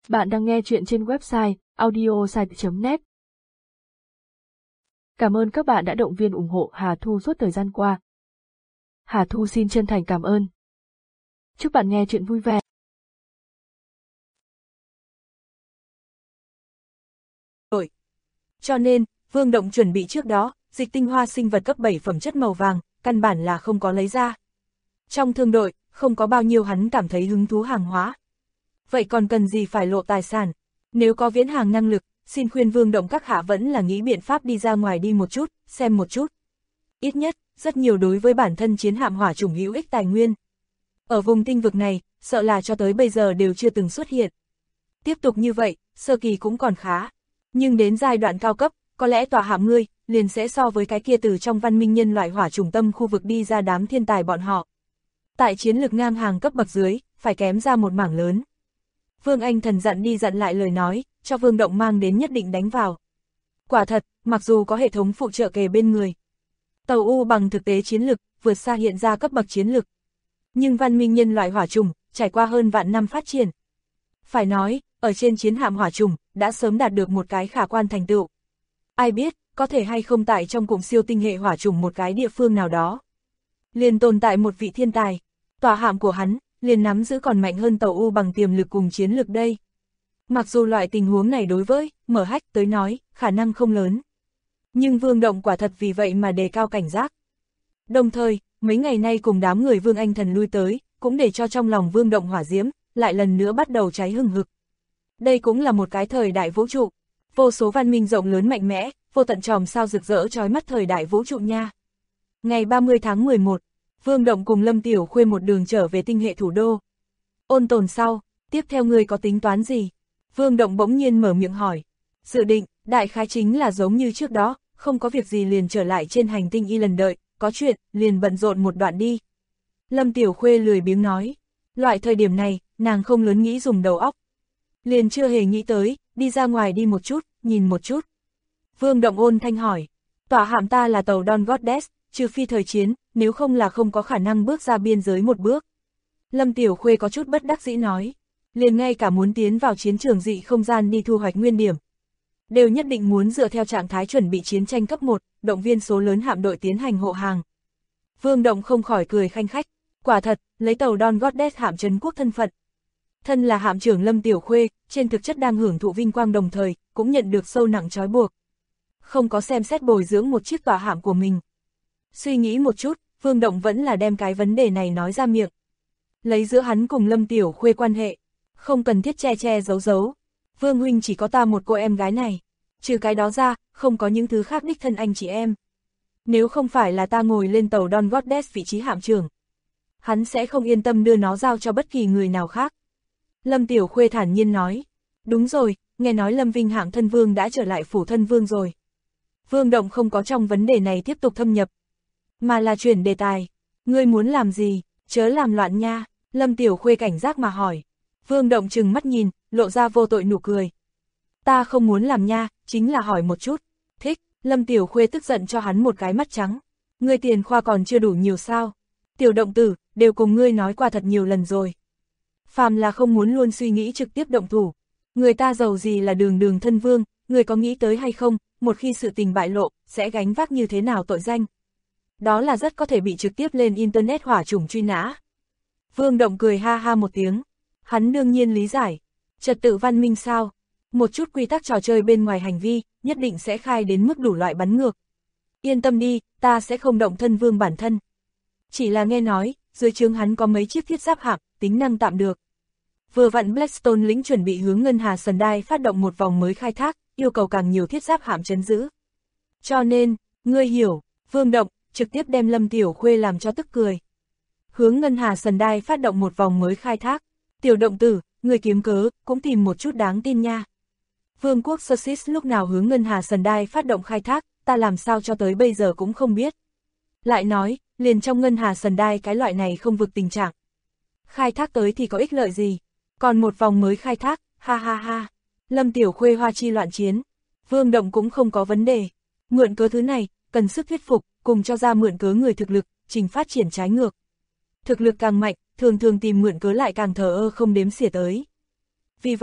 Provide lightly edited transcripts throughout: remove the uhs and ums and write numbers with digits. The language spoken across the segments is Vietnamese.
Bạn đang nghe chuyện trên website audiosite.net. Cảm ơn các bạn đã động viên ủng hộ Hà Thu suốt thời gian qua. Hà Thu xin chân thành cảm ơn. Chúc bạn nghe chuyện vui vẻ. Cho nên, Vương Động chuẩn bị trước đó, dịch tinh hoa sinh vật cấp 7 phẩm chất màu vàng, căn bản là không có lấy ra. Trong thương đội, không có bao nhiêu hắn cảm thấy hứng thú hàng hóa. Vậy còn cần gì phải lộ tài sản? Nếu có viễn hàng năng lực, xin khuyên Vương Động các hạ vẫn là nghĩ biện pháp đi ra ngoài đi một chút, xem một chút. Ít nhất, rất nhiều đối với bản thân chiến hạm hỏa chủng hữu ích tài nguyên. Ở vùng tinh vực này, sợ là cho tới bây giờ đều chưa từng xuất hiện. Tiếp tục như vậy, sơ kỳ cũng còn khá. Nhưng đến giai đoạn cao cấp, có lẽ tòa hạm ngươi, liền sẽ so với cái kia từ trong văn minh nhân loại hỏa chủng tâm khu vực đi ra đám thiên tài bọn họ. Tại chiến lược ngang hàng cấp bậc dưới, phải kém ra một mảng lớn. Vương Anh Thần dặn đi dặn lại lời nói, cho Vương Động mang đến nhất định đánh vào. Quả thật, mặc dù có hệ thống phụ trợ kề bên người, tàu U bằng thực tế chiến lực, vượt xa hiện ra cấp bậc chiến lực. Nhưng văn minh nhân loại hỏa chủng, trải qua hơn vạn năm phát triển. Phải nói, ở trên chiến hạm hỏa chủng, đã sớm đạt được một cái khả quan thành tựu. Ai biết, có thể hay không tại trong cụm siêu tinh hệ hỏa chủng một cái địa phương nào đó. Liền tồn tại một vị thiên tài, tòa hạm của hắn, liền nắm giữ còn mạnh hơn tàu U bằng tiềm lực cùng chiến lực đây. Mặc dù loại tình huống này đối với MH tới nói, khả năng không lớn. Nhưng Vương Động quả thật vì vậy mà đề cao cảnh giác. Đồng thời, mấy ngày nay cùng đám người Vương Anh Thần lui tới, cũng để cho trong lòng Vương Động hỏa diễm, lại lần nữa bắt đầu cháy hừng hực. Đây cũng là một cái thời đại vũ trụ, vô số văn minh rộng lớn mạnh mẽ, vô tận chòm sao rực rỡ chói mắt thời đại vũ trụ nha. Ngày 30 tháng 11, Vương Động cùng Lâm Tiểu Khuê một đường trở về tinh hệ thủ đô. Ôn Tồn sau, tiếp theo ngươi có tính toán gì? Vương Động bỗng nhiên mở miệng hỏi. Dự định, đại khái chính là giống như trước đó, không có việc gì liền trở lại trên hành tinh y lần đợi, có chuyện, liền bận rộn một đoạn đi. Lâm Tiểu Khuê lười biếng nói. Loại thời điểm này, nàng không lớn nghĩ dùng đầu óc. Liền chưa hề nghĩ tới, đi ra ngoài đi một chút, nhìn một chút. Vương Động ôn thanh hỏi. Tòa hạm ta là tàu Dawn Goddess, trừ phi thời chiến, nếu không là không có khả năng bước ra biên giới một bước. Lâm Tiểu Khuê có chút bất đắc dĩ nói. Liền ngay cả muốn tiến vào chiến trường dị không gian đi thu hoạch nguyên điểm. Đều nhất định muốn dựa theo trạng thái chuẩn bị chiến tranh cấp 1, động viên số lớn hạm đội tiến hành hộ hàng. Vương Động không khỏi cười khanh khách. Quả thật, lấy tàu Dawn Goddess hạm trấn quốc thân phận. Thân là hạm trưởng Lâm Tiểu Khuê, trên thực chất đang hưởng thụ vinh quang đồng thời, cũng nhận được sâu nặng trói buộc. Không có xem xét bồi dưỡng một chiếc tòa hạm của mình. Suy nghĩ một chút, Vương Động vẫn là đem cái vấn đề này nói ra miệng. Lấy giữa hắn cùng Lâm Tiểu Khuê quan hệ, không cần thiết che che giấu giấu. Vương huynh chỉ có ta một cô em gái này. Trừ cái đó ra, không có những thứ khác đích thân anh chị em. Nếu không phải là ta ngồi lên tàu Dawn Goddess vị trí hạm trưởng, hắn sẽ không yên tâm đưa nó giao cho bất kỳ người nào khác. Lâm Tiểu Khuê thản nhiên nói. Đúng rồi, nghe nói Lâm Vinh hạng thân vương đã trở lại phủ thân vương rồi. Vương Động không có trong vấn đề này tiếp tục thâm nhập, mà là chuyển đề tài. Ngươi muốn làm gì, chớ làm loạn nha. Lâm Tiểu Khuê cảnh giác mà hỏi. Vương Động trừng mắt nhìn, lộ ra vô tội nụ cười. Ta không muốn làm nha, chính là hỏi một chút. Thích. Lâm Tiểu Khuê tức giận cho hắn một cái mắt trắng. Ngươi tiền khoa còn chưa đủ nhiều sao? Tiểu động tử, đều cùng ngươi nói qua thật nhiều lần rồi. Phàm là không muốn luôn suy nghĩ trực tiếp động thủ. Người ta giàu gì là đường đường thân vương, người có nghĩ tới hay không, một khi sự tình bại lộ, sẽ gánh vác như thế nào tội danh. Đó là rất có thể bị trực tiếp lên Internet hỏa chủng truy nã. Vương Động cười ha ha một tiếng. Hắn đương nhiên lý giải. Trật tự văn minh sao? Một chút quy tắc trò chơi bên ngoài hành vi, nhất định sẽ khai đến mức đủ loại bắn ngược. Yên tâm đi, ta sẽ không động thân vương bản thân. Chỉ là nghe nói, dưới trướng hắn có mấy chiếc thiết giáp hạm, tính năng tạm được. Vừa vặn Blackstone lĩnh chuẩn bị hướng Ngân Hà Sundai phát động một vòng mới khai thác, yêu cầu càng nhiều thiết giáp hạm trấn giữ. Cho nên, ngươi hiểu, Vương Động trực tiếp đem Lâm Tiểu Khuê làm cho tức cười. Hướng Ngân Hà Sundai phát động một vòng mới khai thác. Tiểu động tử, người kiếm cớ, cũng tìm một chút đáng tin nha. Vương quốc Sussex lúc nào hướng Ngân Hà Sundai phát động khai thác, ta làm sao cho tới bây giờ cũng không biết. Lại nói, liền trong Ngân Hà Sundai cái loại này không vực tình trạng. Khai thác tới thì có ích lợi gì? Còn một vòng mới khai thác, ha ha ha. Lâm Tiểu Khuê hoa chi loạn chiến. Vương Động cũng không có vấn đề. Mượn cớ thứ này, cần sức thuyết phục, cùng cho ra mượn cớ người thực lực, trình phát triển trái ngược. Thực lực càng mạnh, thường thường tìm mượn cớ lại càng thờ ơ không đếm xỉa tới. Vì vậy,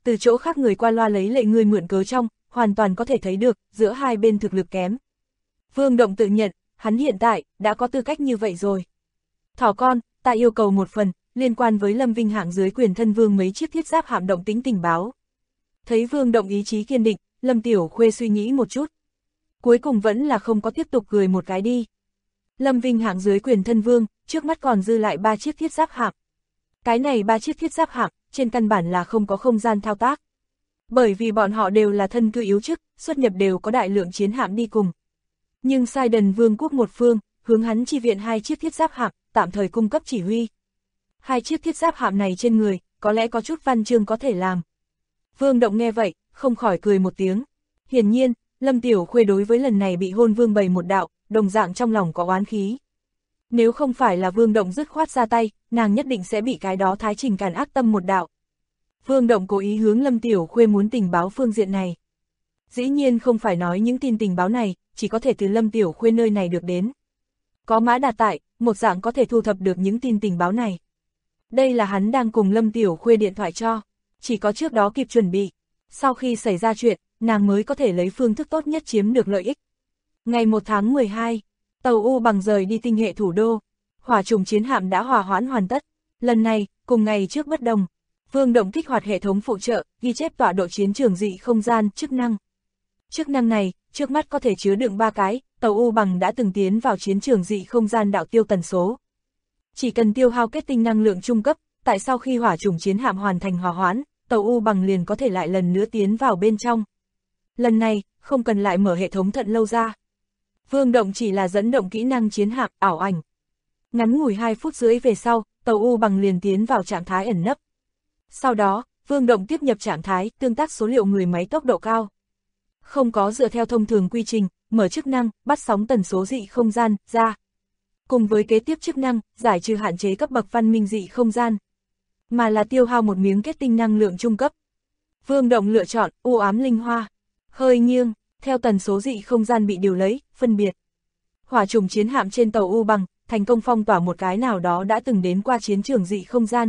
từ chỗ khác người qua loa lấy lệ ngươi mượn cớ trong, hoàn toàn có thể thấy được, giữa hai bên thực lực kém. Vương Động tự nhận, hắn hiện tại, đã có tư cách như vậy rồi. Thỏ con, ta yêu cầu một phần, liên quan với Lâm Vinh hạng dưới quyền thân vương mấy chiếc thiết giáp hạm động tính tình báo. Thấy Vương Động ý chí kiên định, Lâm Tiểu Khuê suy nghĩ một chút. Cuối cùng vẫn là không có tiếp tục cười một cái đi. Lâm Vinh hạng dưới quyền thân vương, trước mắt còn dư lại 3 chiếc thiết giáp hạm. Cái này 3 chiếc thiết giáp hạm, trên căn bản là không có không gian thao tác. Bởi vì bọn họ đều là thân cư yếu chức, xuất nhập đều có đại lượng chiến hạm đi cùng. Nhưng Sai Đần Vương quốc một phương, hướng hắn chi viện 2 chiếc thiết giáp hạm, tạm thời cung cấp chỉ huy. 2 chiếc thiết giáp hạm này trên người, có lẽ có chút văn chương có thể làm. Vương Động nghe vậy, không khỏi cười một tiếng. Hiển nhiên, Lâm Tiểu Khuê đối với lần này bị hôn vương bày một đạo, đồng dạng trong lòng có oán khí. Nếu không phải là Vương Động dứt khoát ra tay, nàng nhất định sẽ bị cái đó Thái Trình càn ác tâm một đạo. Vương Động cố ý hướng Lâm Tiểu Khuê muốn tình báo phương diện này. Dĩ nhiên không phải nói những tin tình báo này, chỉ có thể từ Lâm Tiểu Khuê nơi này được đến. Có Mã Đạt tại, một dạng có thể thu thập được những tin tình báo này. Đây là hắn đang cùng Lâm Tiểu Khuê điện thoại cho, chỉ có trước đó kịp chuẩn bị. Sau khi xảy ra chuyện, nàng mới có thể lấy phương thức tốt nhất chiếm được lợi ích. Ngày 1 tháng 12, tàu U Bằng rời đi tinh hệ thủ đô. Hỏa trùng chiến hạm đã hòa hoãn hoàn tất. Lần này, cùng ngày trước bất đồng. Vương Động kích hoạt hệ thống phụ trợ, ghi chép tọa độ chiến trường dị không gian, chức năng. Chức năng này, trước mắt có thể chứa đựng 3 cái, tàu U Bằng đã từng tiến vào chiến trường dị không gian đạo tiêu tần số. Chỉ cần tiêu hao kết tinh năng lượng trung cấp, tại sau khi hỏa trùng chiến hạm hoàn thành hòa hoãn, tàu U Bằng liền có thể lại lần nữa tiến vào bên trong. Lần này, không cần lại mở hệ thống thận lâu ra. Vương Động chỉ là dẫn động kỹ năng chiến hạm, ảo ảnh. Ngắn ngủi 2 phút rưỡi về sau, tàu U Bằng liền tiến vào trạng thái ẩn nấp. Sau đó, Vương Động tiếp nhập trạng thái, tương tác số liệu người máy tốc độ cao. Không có dựa theo thông thường quy trình, mở chức năng, bắt sóng tần số dị không gian, ra. Cùng với kế tiếp chức năng, giải trừ hạn chế cấp bậc văn minh dị không gian. Mà là tiêu hao một miếng kết tinh năng lượng trung cấp. Vương Động lựa chọn, u ám linh hoa. Hơi nghiêng, theo tần số dị không gian bị điều lấy, phân biệt. Hỏa trùng chiến hạm trên tàu U Bằng, thành công phong tỏa một cái nào đó đã từng đến qua chiến trường dị không gian.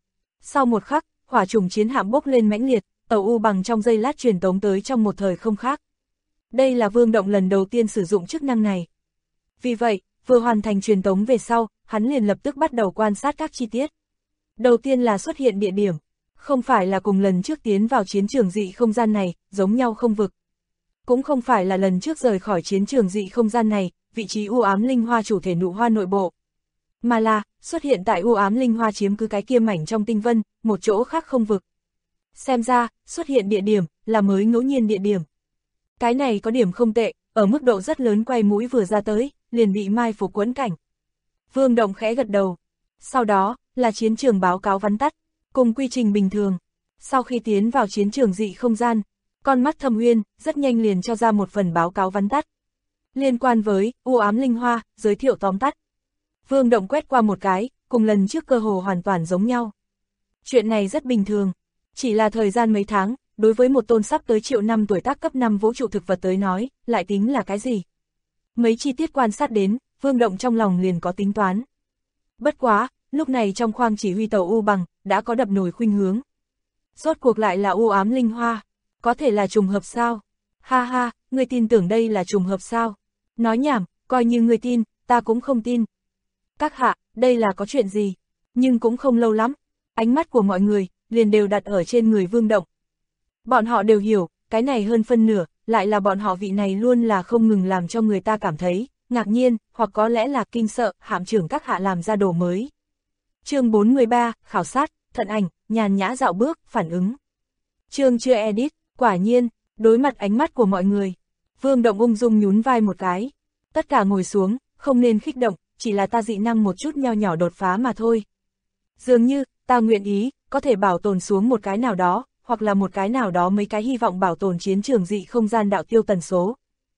Sau một khắc, hỏa trùng chiến hạm bốc lên mãnh liệt, tàu U Bằng trong giây lát truyền tống tới trong một thời không khác. Đây là Vương Động lần đầu tiên sử dụng chức năng này. Vì vậy, vừa hoàn thành truyền tống về sau, hắn liền lập tức bắt đầu quan sát các chi tiết. Đầu tiên là xuất hiện địa điểm, không phải là cùng lần trước tiến vào chiến trường dị không gian này, giống nhau không vực. Cũng không phải là lần trước rời khỏi chiến trường dị không gian này, vị trí u ám linh hoa chủ thể nụ hoa nội bộ. Mà là, xuất hiện tại u ám linh hoa chiếm cứ cái kia mảnh trong tinh vân, một chỗ khác không vực. Xem ra, xuất hiện địa điểm, là mới ngẫu nhiên địa điểm. Cái này có điểm không tệ, ở mức độ rất lớn quay mũi vừa ra tới, liền bị mai phục quẫn cảnh. Vương Động khẽ gật đầu. Sau đó, là chiến trường báo cáo vắn tắt, cùng quy trình bình thường. Sau khi tiến vào chiến trường dị không gian, con mắt Thâm Uyên rất nhanh liền cho ra một phần báo cáo vắn tắt. Liên quan với u ám linh hoa, giới thiệu tóm tắt. Vương Động quét qua một cái, cùng lần trước cơ hồ hoàn toàn giống nhau. Chuyện này rất bình thường, chỉ là thời gian mấy tháng, đối với một tôn sắp tới triệu năm tuổi tác cấp 5 vũ trụ thực vật tới nói, lại tính là cái gì? Mấy chi tiết quan sát đến, Vương Động trong lòng liền có tính toán. Bất quá, lúc này trong khoang chỉ huy tàu U Bằng, đã có đập nổi khuynh hướng. Rốt cuộc lại là u ám linh hoa, có thể là trùng hợp sao? Ha ha, ngươi tin tưởng đây là trùng hợp sao? Nói nhảm, coi như ngươi tin, ta cũng không tin. Các hạ, đây là có chuyện gì? Nhưng cũng không lâu lắm, ánh mắt của mọi người, liền đều đặt ở trên người Vương Động. Bọn họ đều hiểu, cái này hơn phân nửa, lại là bọn họ vị này luôn là không ngừng làm cho người ta cảm thấy ngạc nhiên, hoặc có lẽ là kinh sợ, hạm trưởng các hạ làm ra đồ mới. Chương 43, khảo sát, thận ảnh, nhàn nhã dạo bước, phản ứng. Chương chưa edit, quả nhiên, đối mặt ánh mắt của mọi người. Vương Động ung dung nhún vai một cái. Tất cả ngồi xuống, không nên kích động, chỉ là ta dị năng một chút nho nhỏ đột phá mà thôi. Dường như, ta nguyện ý, có thể bảo tồn xuống một cái nào đó, hoặc là một cái nào đó mấy cái hy vọng bảo tồn chiến trường dị không gian đạo tiêu tần số.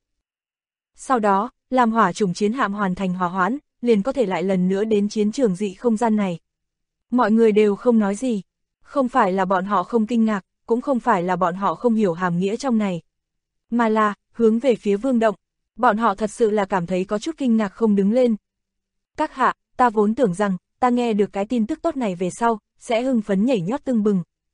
Sau đó, làm hỏa trùng chiến hạm hoàn thành hòa hoãn, liền có thể lại lần nữa đến chiến trường dị không gian này. Mọi người đều không nói gì, không phải là bọn họ không kinh ngạc, cũng không phải là bọn họ không hiểu hàm nghĩa trong này, mà là, hướng về phía Vương Động, bọn họ thật sự là cảm thấy có chút kinh ngạc không đứng lên. Các hạ, ta vốn tưởng rằng, ta nghe được cái tin tức tốt này về sau, sẽ hưng phấn nhảy nhót tưng bừng.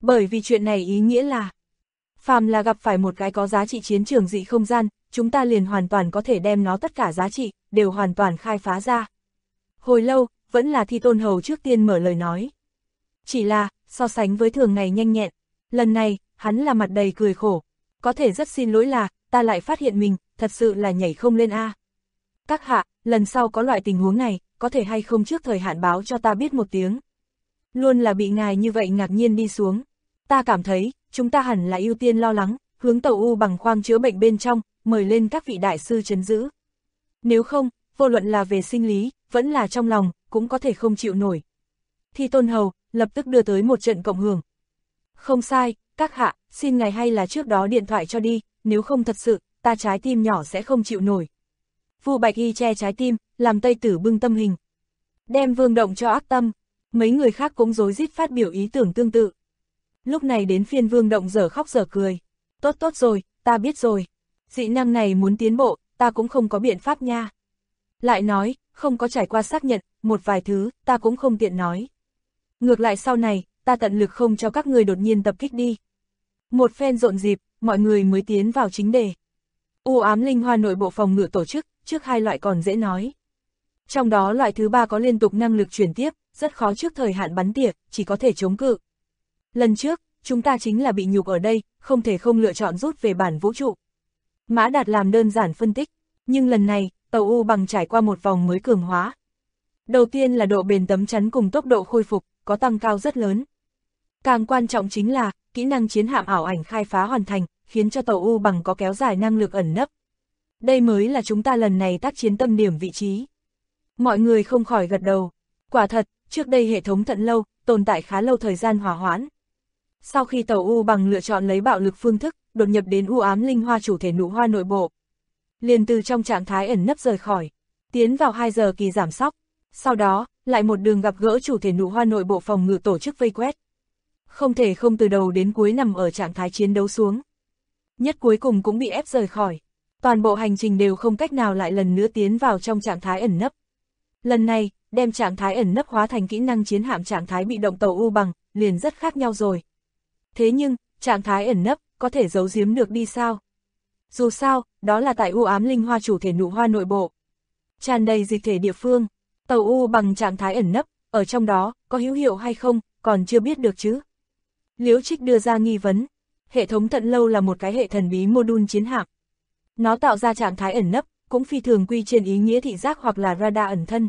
Bởi vì chuyện này ý nghĩa là, phàm là gặp phải một cái có giá trị chiến trường dị không gian, chúng ta liền hoàn toàn có thể đem nó tất cả giá trị, đều hoàn toàn khai phá ra. Hồi lâu, vẫn là Thi Tôn Hầu trước tiên mở lời nói. Chỉ là, so sánh với thường ngày nhanh nhẹn, lần này, hắn là mặt đầy cười khổ. Có thể rất xin lỗi là, ta lại phát hiện mình, thật sự là nhảy không lên a. Các hạ, lần sau có loại tình huống này, có thể hay không trước thời hạn báo cho ta biết một tiếng. Luôn là bị ngài như vậy ngạc nhiên đi xuống. Ta cảm thấy, chúng ta hẳn là ưu tiên lo lắng, hướng Tàu U Bằng khoang chữa bệnh bên trong, mời lên các vị đại sư trấn giữ. Nếu không, vô luận là về sinh lý, vẫn là trong lòng, cũng có thể không chịu nổi. Thi Tôn Hầu, lập tức đưa tới một trận cộng hưởng. Không sai, các hạ, xin ngài hay là trước đó điện thoại cho đi, nếu không thật sự, ta trái tim nhỏ sẽ không chịu nổi. Vu Bạch Y che trái tim, làm Tây Tử bưng tâm hình. Đem Vương Động cho ác tâm, mấy người khác cũng rối rít phát biểu ý tưởng tương tự. Lúc này đến phiên Vương Động dở khóc dở cười. Tốt tốt rồi, ta biết rồi. Dị năng này muốn tiến bộ, ta cũng không có biện pháp nha. Lại nói, không có trải qua xác nhận, một vài thứ, ta cũng không tiện nói. Ngược lại sau này, ta tận lực không cho các người đột nhiên tập kích đi. Một phen rộn rịp, mọi người mới tiến vào chính đề. U ám linh hoa nội bộ phòng ngự tổ chức, trước hai loại còn dễ nói. Trong đó loại thứ ba có liên tục năng lực chuyển tiếp, rất khó trước thời hạn bắn tỉa, chỉ có thể chống cự. Lần trước, chúng ta chính là bị nhục ở đây, không thể không lựa chọn rút về bản vũ trụ. Mã Đạt làm đơn giản phân tích, nhưng lần này, Tàu U Bằng trải qua một vòng mới cường hóa. Đầu tiên là độ bền tấm chắn cùng tốc độ khôi phục, có tăng cao rất lớn. Càng quan trọng chính là, kỹ năng chiến hạm ảo ảnh khai phá hoàn thành, khiến cho Tàu U Bằng có kéo dài năng lực ẩn nấp. Đây mới là chúng ta lần này tác chiến tâm điểm vị trí. Mọi người không khỏi gật đầu. Quả thật, trước đây hệ thống thận lâu, tồn tại khá lâu thời gian hòa hoãn. Sau khi Tàu U Bằng lựa chọn lấy bạo lực phương thức, đột nhập đến u ám linh hoa chủ thể nụ hoa nội bộ. Liền từ trong trạng thái ẩn nấp rời khỏi, tiến vào 2 giờ kỳ giảm sóc. Sau đó, lại một đường gặp gỡ chủ thể nụ hoa nội bộ phòng ngự tổ chức vây quét. Không thể không từ đầu đến cuối nằm ở trạng thái chiến đấu xuống. Nhất cuối cùng cũng bị ép rời khỏi. Toàn bộ hành trình đều không cách nào lại lần nữa tiến vào trong trạng thái ẩn nấp. Lần này, đem trạng thái ẩn nấp hóa thành kỹ năng chiến hạm trạng thái bị động Tàu U Bằng, liền rất khác nhau rồi. Thế nhưng, trạng thái ẩn nấp, có thể giấu giếm được đi sao? Dù sao, đó là tại u ám linh hoa chủ thể nụ hoa nội bộ. Tràn đầy dịch thể địa phương, Tàu U Bằng trạng thái ẩn nấp, ở trong đó, có hữu hiệu hay không, còn chưa biết được chứ. Liễu Trích đưa ra nghi vấn, hệ thống thận lâu là một cái hệ thần bí module chiến hạm. Nó tạo ra trạng thái ẩn nấp, cũng phi thường quy trên ý nghĩa thị giác hoặc là radar ẩn thân.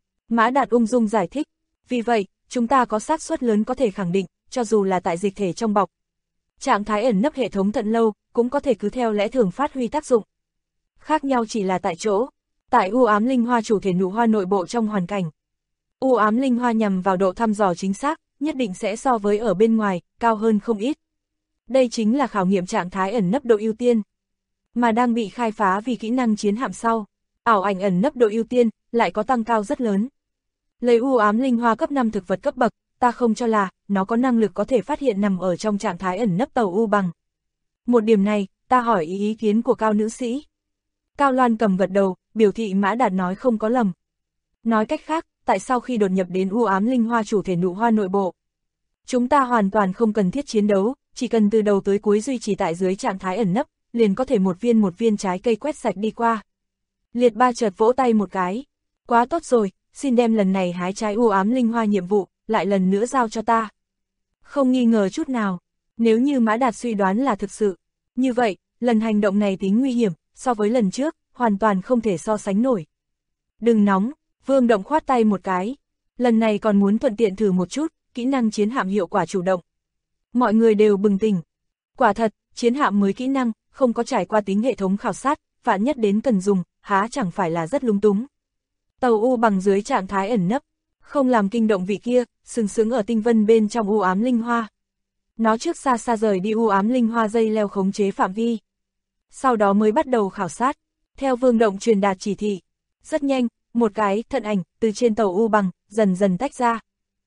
Mã Đạt ung dung giải thích, vì vậy, chúng ta có xác suất lớn có thể khẳng định, cho dù là tại dịch thể trong bọc. Trạng thái ẩn nấp hệ thống thận lâu, cũng có thể cứ theo lẽ thường phát huy tác dụng. Khác nhau chỉ là tại chỗ, tại u ám linh hoa chủ thể nụ hoa nội bộ trong hoàn cảnh. U ám linh hoa nhằm vào độ thăm dò chính xác, nhất định sẽ so với ở bên ngoài, cao hơn không ít. Đây chính là khảo nghiệm trạng thái ẩn nấp độ ưu tiên. Mà đang bị khai phá vì kỹ năng chiến hạm sau, ảo ảnh ẩn nấp độ ưu tiên, lại có tăng cao rất lớn. Lấy u ám linh hoa cấp 5 thực vật cấp bậc, ta không cho là, nó có năng lực có thể phát hiện nằm ở trong trạng thái ẩn nấp Tàu U Bằng. Một điểm này, ta hỏi ý kiến của Cao nữ sĩ. Cao Loan cầm gật đầu, biểu thị Mã Đạt nói không có lầm. Nói cách khác, tại sao khi đột nhập đến u ám linh hoa chủ thể nụ hoa nội bộ, chúng ta hoàn toàn không cần thiết chiến đấu, chỉ cần từ đầu tới cuối duy trì tại dưới trạng thái ẩn nấp, liền có thể một viên trái cây quét sạch đi qua. Liệt Ba chợt vỗ tay một cái. Quá tốt rồi, xin đem lần này hái trái u ám linh hoa nhiệm vụ, lại lần nữa giao cho ta. Không nghi ngờ chút nào, nếu như Mã Đạt suy đoán là thực sự. Như vậy, lần hành động này tính nguy hiểm, so với lần trước, hoàn toàn không thể so sánh nổi. Đừng nóng, Vương Động khoát tay một cái. Lần này còn muốn thuận tiện thử một chút, kỹ năng chiến hạm hiệu quả chủ động. Mọi người đều bừng tỉnh. Quả thật, chiến hạm mới kỹ năng, không có trải qua tính hệ thống khảo sát, vạn nhất đến cần dùng, há chẳng phải là rất lung túng. Tàu U Bằng dưới trạng thái ẩn nấp, không làm kinh động vị kia, sừng sững ở tinh vân bên trong u ám linh hoa. Nó trước xa xa rời đi u ám linh hoa dây leo khống chế phạm vi. Sau đó mới bắt đầu khảo sát, theo Vương Động truyền đạt chỉ thị. Rất nhanh, một cái thận ảnh từ trên Tàu U Bằng dần dần tách ra.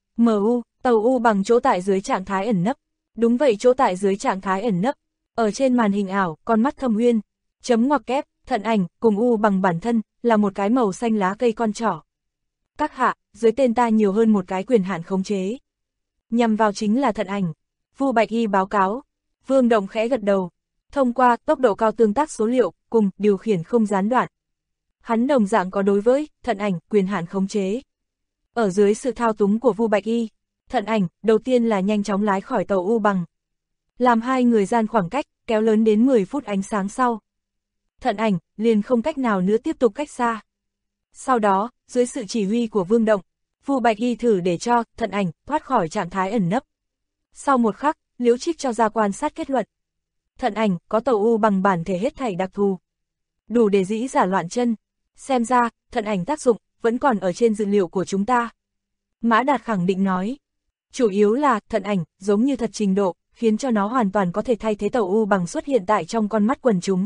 MU, Tàu U Bằng chỗ tại dưới trạng thái ẩn nấp. Đúng vậy, chỗ tại dưới trạng thái ẩn nấp. Ở trên màn hình ảo, con mắt thâm uyên, chấm ngoặc kép, thận ảnh cùng U Bằng bản thân là một cái màu xanh lá cây con trỏ. Các hạ, dưới tên ta nhiều hơn một cái quyền hạn khống chế. Nhằm vào chính là thận ảnh. Vu Bạch Y báo cáo. Vương Động khẽ gật đầu. Thông qua tốc độ cao tương tác số liệu cùng điều khiển không gián đoạn. Hắn đồng dạng có đối với Thận Ảnh quyền hạn khống chế. Ở dưới sự thao túng của Vu Bạch Y, Thận Ảnh đầu tiên là nhanh chóng lái khỏi tàu U Bằng. Làm hai người gian khoảng cách kéo lớn đến 10 phút ánh sáng sau. Thận Ảnh liền không cách nào nữa tiếp tục cách xa. Sau đó, dưới sự chỉ huy của Vương Động, Vu Bạch Y thử để cho Thận Ảnh thoát khỏi trạng thái ẩn nấp. Sau một khắc, Liễu Trích cho ra quan sát kết luận. Thận Ảnh có tàu U Bằng bản thể hết thảy đặc thù, đủ để dĩ giả loạn chân. Xem ra, Thận Ảnh tác dụng vẫn còn ở trên dữ liệu của chúng ta. Mã Đạt khẳng định nói. Chủ yếu là Thận Ảnh giống như thật trình độ, khiến cho nó hoàn toàn có thể thay thế tàu U Bằng xuất hiện tại trong con mắt quần chúng.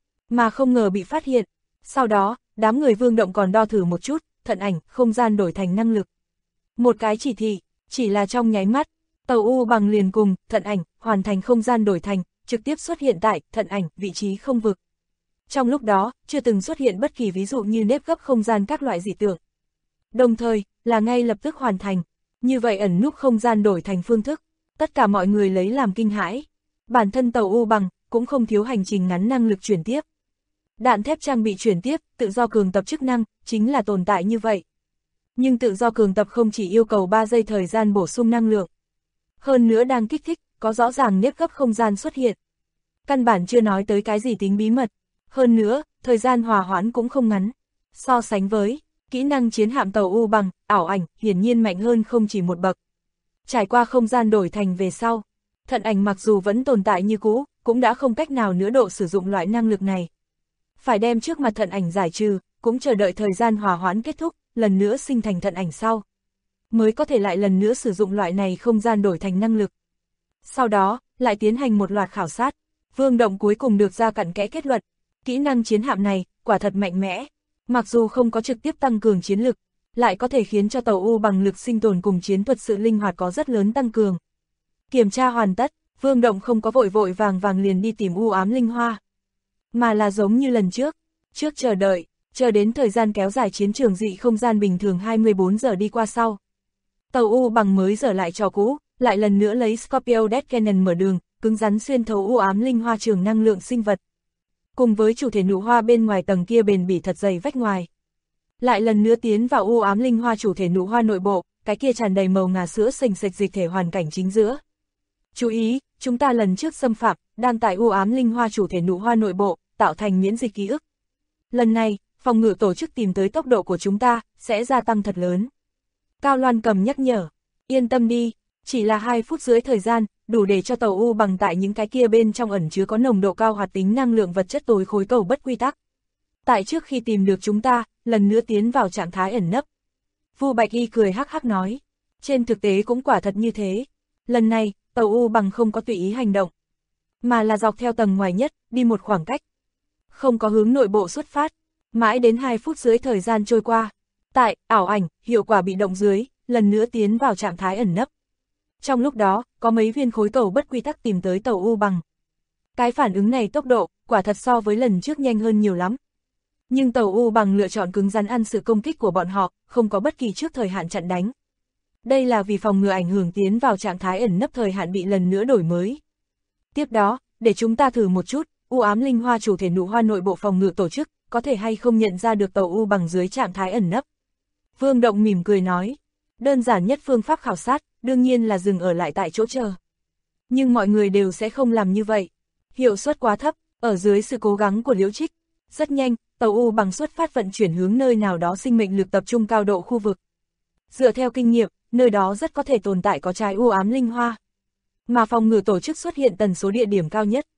Mà không ngờ bị phát hiện. Sau đó, đám người Vương Động còn đo thử một chút, Thận Ảnh không gian đổi thành năng lực. Một cái chỉ thị, chỉ là trong nháy mắt, tàu U Bằng liền cùng Thận Ảnh hoàn thành không gian đổi thành, trực tiếp xuất hiện tại Thận Ảnh vị trí không vực. Trong lúc đó, chưa từng xuất hiện bất kỳ ví dụ như nếp gấp không gian các loại dị tượng. Đồng thời, là ngay lập tức hoàn thành. Như vậy ẩn núp không gian đổi thành phương thức, tất cả mọi người lấy làm kinh hãi. Bản thân tàu U Bằng cũng không thiếu hành trình ngắn năng lực chuyển tiếp. Đạn thép trang bị chuyển tiếp, tự do cường tập chức năng, chính là tồn tại như vậy. Nhưng tự do cường tập không chỉ yêu cầu 3 giây thời gian bổ sung năng lượng. Hơn nữa đang kích thích, có rõ ràng nếp gấp không gian xuất hiện. Căn bản chưa nói tới cái gì tính bí mật. Hơn nữa, thời gian hòa hoãn cũng không ngắn. So sánh với kỹ năng chiến hạm tàu U Bằng, ảo ảnh hiển nhiên mạnh hơn không chỉ một bậc. Trải qua không gian đổi thành về sau, Thận Ảnh mặc dù vẫn tồn tại như cũ, cũng đã không cách nào nữa độ sử dụng loại năng lực này. Phải đem trước mặt Thận Ảnh giải trừ, cũng chờ đợi thời gian hòa hoãn kết thúc, lần nữa sinh thành Thận Ảnh sau. Mới có thể lại lần nữa sử dụng loại này không gian đổi thành năng lực. Sau đó, lại tiến hành một loạt khảo sát. Vương Động cuối cùng được ra cặn kẽ kết luận. Kỹ năng chiến hạm này, quả thật mạnh mẽ. Mặc dù không có trực tiếp tăng cường chiến lực, lại có thể khiến cho tàu U Bằng lực sinh tồn cùng chiến thuật sự linh hoạt có rất lớn tăng cường. Kiểm tra hoàn tất, Vương Động không có vội vội vàng liền đi tìm u ám linh hoa. Mà là giống như lần trước chờ đợi, chờ đến thời gian kéo dài chiến trường dị không gian bình thường 24 giờ đi qua sau. Tàu U Bằng mới dở lại trò cũ, lại lần nữa lấy Scorpio Death Cannon mở đường, cứng rắn xuyên thấu u ám linh hoa trường năng lượng sinh vật. Cùng với chủ thể nụ hoa bên ngoài tầng kia bền bỉ thật dày vách ngoài. Lại lần nữa tiến vào u ám linh hoa chủ thể nụ hoa nội bộ, cái kia tràn đầy màu ngà sữa sềnh sệch dịch thể hoàn cảnh chính giữa. Chú ý, chúng ta lần trước xâm phạm, đang tại u ám linh hoa chủ thể nụ hoa nội bộ, tạo thành miễn dịch ký ức. Lần này, phòng ngự tổ chức tìm tới tốc độ của chúng ta, sẽ gia tăng thật lớn. Cao Loan Cầm nhắc nhở, yên tâm đi, chỉ là 2 phút dưới thời gian, đủ để cho tàu U Bằng tại những cái kia bên trong ẩn chứa có nồng độ cao hoạt tính năng lượng vật chất tối khối cầu bất quy tắc. Tại trước khi tìm được chúng ta, lần nữa tiến vào trạng thái ẩn nấp. Vu Bạch Y cười hắc hắc nói, trên thực tế cũng quả thật như thế. Lần này, tàu U Bằng không có tùy ý hành động, mà là dọc theo tầng ngoài nhất, đi một khoảng cách. Không có hướng nội bộ xuất phát, mãi đến 2 phút dưới thời gian trôi qua. Tại ảo ảnh, hiệu quả bị động dưới, lần nữa tiến vào trạng thái ẩn nấp. Trong lúc đó, có mấy viên khối cầu bất quy tắc tìm tới tàu U Bằng. Cái phản ứng này tốc độ, quả thật so với lần trước nhanh hơn nhiều lắm. Nhưng tàu U Bằng lựa chọn cứng rắn ăn sự công kích của bọn họ, không có bất kỳ trước thời hạn chặn đánh. Đây là vì phòng ngừa ảnh hưởng tiến vào trạng thái ẩn nấp thời hạn bị lần nữa đổi mới. Tiếp đó, để chúng ta thử một chút, u ám linh hoa chủ thể nụ hoa nội bộ phòng ngự tổ chức, có thể hay không nhận ra được tàu U Bằng dưới trạng thái ẩn nấp. Vương Động mỉm cười nói, đơn giản nhất phương pháp khảo sát, đương nhiên là dừng ở lại tại chỗ chờ. Nhưng mọi người đều sẽ không làm như vậy. Hiệu suất quá thấp, ở dưới sự cố gắng của Liễu Trích. Rất nhanh, tàu U Bằng xuất phát vận chuyển hướng nơi nào đó sinh mệnh lực tập trung cao độ khu vực. Dựa theo kinh nghiệm, nơi đó rất có thể tồn tại có trái u ám linh hoa. Mà phòng ngự tổ chức xuất hiện tần số địa điểm cao nhất.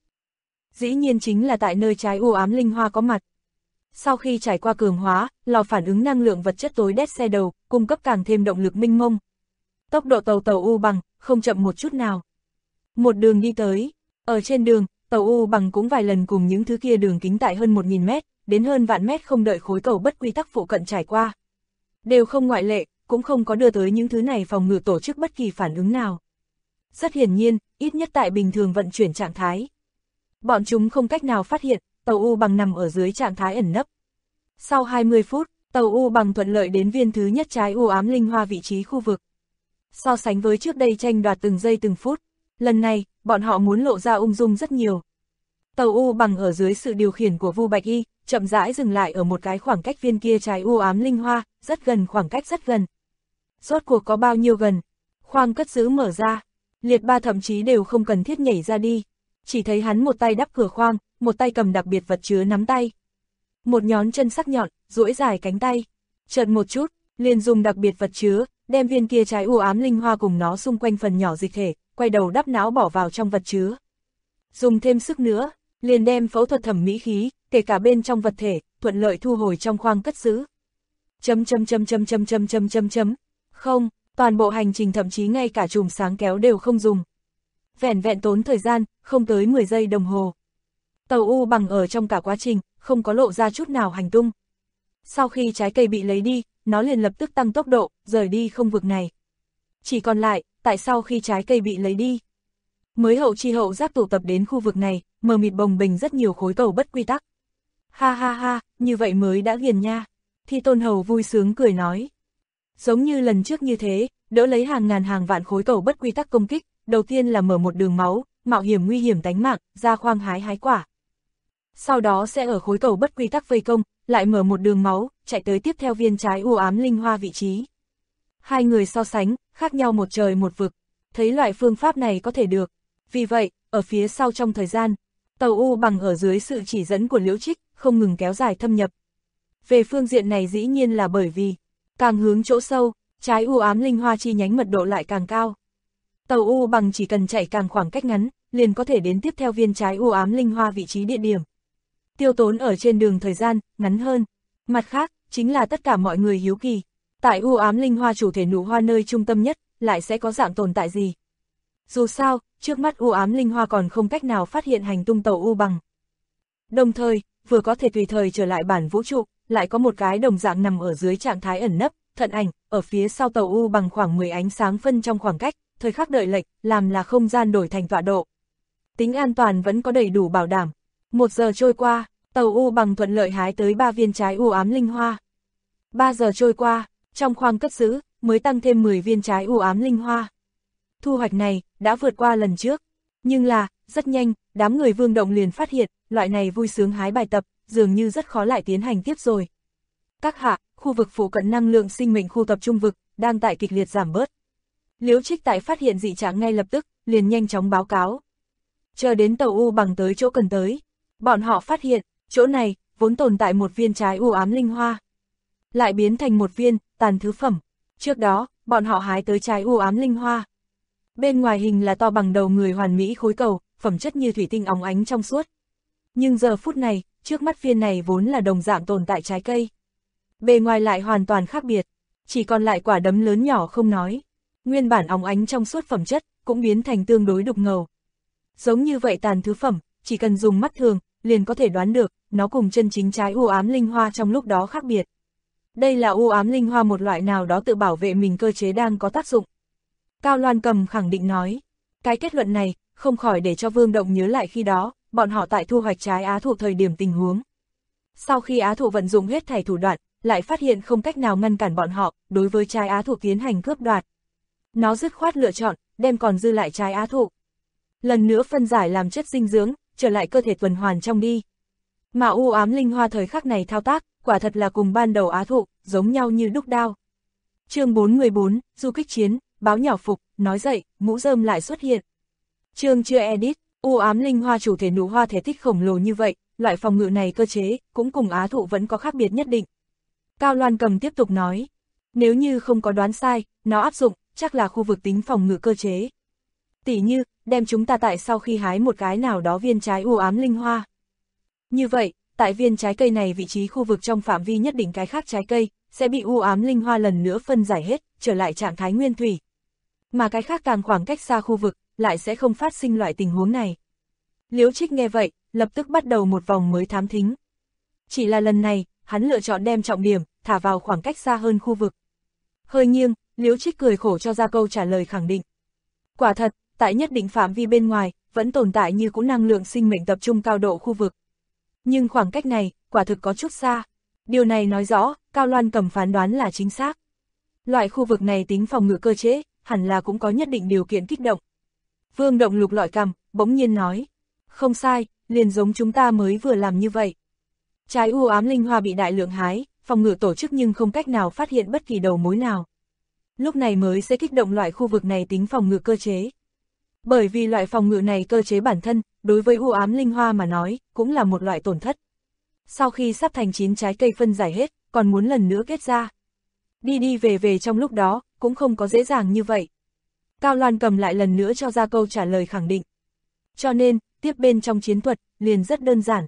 Dĩ nhiên chính là tại nơi trái u ám linh hoa có mặt. Sau khi trải qua cường hóa, lò phản ứng năng lượng vật chất tối đét xe đầu, cung cấp càng thêm động lực mênh mông. Tốc độ tàu U Bằng, không chậm một chút nào. Một đường đi tới, ở trên đường, tàu U Bằng cũng vài lần cùng những thứ kia đường kính tại hơn 1000 mét, đến hơn vạn mét không đợi khối cầu bất quy tắc phụ cận trải qua. Đều không ngoại lệ, cũng không có đưa tới những thứ này phòng ngự tổ chức bất kỳ phản ứng nào. Rất hiển nhiên, ít nhất tại bình thường vận chuyển trạng thái. Bọn chúng không cách nào phát hiện, tàu U Bằng nằm ở dưới trạng thái ẩn nấp. Sau 20 phút, tàu U Bằng thuận lợi đến viên thứ nhất trái u ám linh hoa vị trí khu vực. So sánh với trước đây tranh đoạt từng giây từng phút, Lần này, bọn họ muốn lộ ra ung dung rất nhiều. Tàu U Bằng ở dưới sự điều khiển của Vu Bạch Y, chậm rãi dừng lại ở một cái khoảng cách viên kia trái u ám linh hoa, rất gần, khoảng cách rất gần. Rốt cuộc có bao nhiêu gần? Khoang cất giữ mở ra, Liệt Ba thậm chí đều không cần thiết nhảy ra đi. Chỉ thấy hắn một tay đắp cửa khoang, một tay cầm đặc biệt vật chứa nắm tay. Một nhón chân sắc nhọn, duỗi dài cánh tay. Chợt một chút, liền dùng đặc biệt vật chứa, đem viên kia trái u ám linh hoa cùng nó xung quanh phần nhỏ dịch thể, quay đầu đắp não bỏ vào trong vật chứa. Dùng thêm sức nữa, liền đem phẫu thuật thẩm mỹ khí, kể cả bên trong vật thể, thuận lợi thu hồi trong khoang cất giữ. Không, toàn bộ hành trình thậm chí ngay cả chùm sáng kéo đều không dùng. Vẻn vẹn tốn thời gian, không tới 10 giây đồng hồ. Tàu U Bằng ở trong cả quá trình, không có lộ ra chút nào hành tung. Sau khi trái cây bị lấy đi, nó liền lập tức tăng tốc độ, rời đi không vực này. Chỉ còn lại, tại sau khi trái cây bị lấy đi, mới hậu chi hậu giác tụ tập đến khu vực này, mờ mịt bồng bềnh rất nhiều khối cầu bất quy tắc. Ha ha ha, như vậy mới đã ghiền nha. Thi Tôn Hầu vui sướng cười nói. Giống như lần trước như thế, đỡ lấy hàng ngàn hàng vạn khối cầu bất quy tắc công kích, đầu tiên là mở một đường máu, mạo hiểm nguy hiểm tánh mạng, ra khoang hái quả. Sau đó sẽ ở khối cầu bất quy tắc vây công, lại mở một đường máu, chạy tới tiếp theo viên trái u ám linh hoa vị trí. Hai người so sánh, khác nhau một trời một vực, thấy loại phương pháp này có thể được. Vì vậy, ở phía sau trong thời gian, tàu U Bằng ở dưới sự chỉ dẫn của Liễu Trích, không ngừng kéo dài thâm nhập. Về phương diện này dĩ nhiên là bởi vì, càng hướng chỗ sâu, trái u ám linh hoa chi nhánh mật độ lại càng cao. Tàu U Bằng chỉ cần chạy càng khoảng cách ngắn, liền có thể đến tiếp theo viên trái u ám linh hoa vị trí địa điểm. Tiêu tốn ở trên đường thời gian, ngắn hơn. Mặt khác, chính là tất cả mọi người hiếu kỳ. Tại u ám linh hoa chủ thể nụ hoa nơi trung tâm nhất, lại sẽ có dạng tồn tại gì? Dù sao, trước mắt u ám linh hoa còn không cách nào phát hiện hành tung tàu U Bằng. Đồng thời, vừa có thể tùy thời trở lại bản vũ trụ, lại có một cái đồng dạng nằm ở dưới trạng thái ẩn nấp, thận ảnh, ở phía sau tàu U Bằng khoảng 10 ánh sáng phân trong khoảng cách, thời khắc đợi lệnh, làm là không gian đổi thành tọa độ. Tính an toàn vẫn có đầy đủ bảo đảm. 1 giờ trôi qua, tàu U Bằng thuận lợi hái tới 3 viên trái u ám linh hoa. 3 giờ trôi qua, trong khoang cất giữ, mới tăng thêm 10 viên trái u ám linh hoa. Thu hoạch này, đã vượt qua lần trước. Nhưng là, rất nhanh, đám người Vương Động liền phát hiện, loại này vui sướng hái bài tập, dường như rất khó lại tiến hành tiếp rồi. Các hạ, khu vực phụ cận năng lượng sinh mệnh khu tập trung vực, đang tại kịch liệt giảm bớt. Liễu Trích tại phát hiện dị trạng ngay lập tức, liền nhanh chóng báo cáo. Chờ đến tàu U Bằng tới chỗ cần tới, bọn họ phát hiện, chỗ này, vốn tồn tại một viên trái u ám linh hoa. Lại biến thành một viên, tàn thứ phẩm. Trước đó, bọn họ hái tới trái u ám linh hoa. Bên ngoài hình là to bằng đầu người hoàn mỹ khối cầu, phẩm chất như thủy tinh óng ánh trong suốt. Nhưng giờ phút này, trước mắt viên này vốn là đồng dạng tồn tại trái cây. Bề ngoài lại hoàn toàn khác biệt, chỉ còn lại quả đấm lớn nhỏ không nói. Nguyên bản óng ánh trong suốt phẩm chất, cũng biến thành tương đối đục ngầu. Giống như vậy tàn thứ phẩm, chỉ cần dùng mắt thường, liền có thể đoán được, nó cùng chân chính trái u ám linh hoa trong lúc đó khác biệt. Đây là u ám linh hoa một loại nào đó tự bảo vệ mình cơ chế đang có tác dụng. Cao Loan Cầm khẳng định nói, cái kết luận này, không khỏi để cho Vương Động nhớ lại khi đó, bọn họ tại thu hoạch trái á thụ thời điểm tình huống. Sau khi á thụ vận dụng hết thảy thủ đoạn, lại phát hiện không cách nào ngăn cản bọn họ, đối với trái á thụ tiến hành cướp đoạt. Nó dứt khoát lựa chọn, đem còn dư lại trái á thụ. Lần nữa phân giải làm chất dinh dưỡng, trở lại cơ thể tuần hoàn trong đi. Mà u ám linh hoa thời khắc này thao tác, quả thật là cùng ban đầu á thụ, giống nhau như đúc đao. Chương 414, du kích chiến, báo nhỏ phục, nói dậy, mũ rơm lại xuất hiện. Chương chưa edit, u ám linh hoa chủ thể nụ hoa thể tích khổng lồ như vậy, loại phòng ngự này cơ chế, cũng cùng á thụ vẫn có khác biệt nhất định. Cao Loan Cầm tiếp tục nói, nếu như không có đoán sai, nó áp dụng, chắc là khu vực tính phòng ngự cơ chế. Tỉ như, đem chúng ta tại sau khi hái một cái nào đó viên trái u ám linh hoa. Như vậy, tại viên trái cây này vị trí khu vực trong phạm vi nhất định cái khác trái cây, sẽ bị u ám linh hoa lần nữa phân giải hết, trở lại trạng thái nguyên thủy. Mà cái khác càng khoảng cách xa khu vực, lại sẽ không phát sinh loại tình huống này. Liễu Trích nghe vậy, lập tức bắt đầu một vòng mới thám thính. Chỉ là lần này, hắn lựa chọn đem trọng điểm, thả vào khoảng cách xa hơn khu vực. Hơi nghiêng, Liễu Trích cười khổ cho ra câu trả lời khẳng định. Quả thật, tại nhất định phạm vi bên ngoài, vẫn tồn tại như cũ năng lượng sinh mệnh tập trung cao độ khu vực. Nhưng khoảng cách này, quả thực có chút xa. Điều này nói rõ, Cao Loan Cầm phán đoán là chính xác. Loại khu vực này tính phòng ngự cơ chế, hẳn là cũng có nhất định điều kiện kích động. Vương Động lục lọi cằm, bỗng nhiên nói. Không sai, liền giống chúng ta mới vừa làm như vậy. Trái u ám linh hoa bị đại lượng hái, phòng ngự tổ chức nhưng không cách nào phát hiện bất kỳ đầu mối nào. Lúc này mới sẽ kích động loại khu vực này tính phòng ngự cơ chế. Bởi vì loại phòng ngự này cơ chế bản thân, đối với u ám linh hoa mà nói, cũng là một loại tổn thất. Sau khi sắp thành 9 trái cây phân giải hết, còn muốn lần nữa kết ra. Đi đi về về trong lúc đó, cũng không có dễ dàng như vậy. Cao Loan Cầm lại lần nữa cho ra câu trả lời khẳng định. Cho nên, tiếp bên trong chiến thuật, liền rất đơn giản.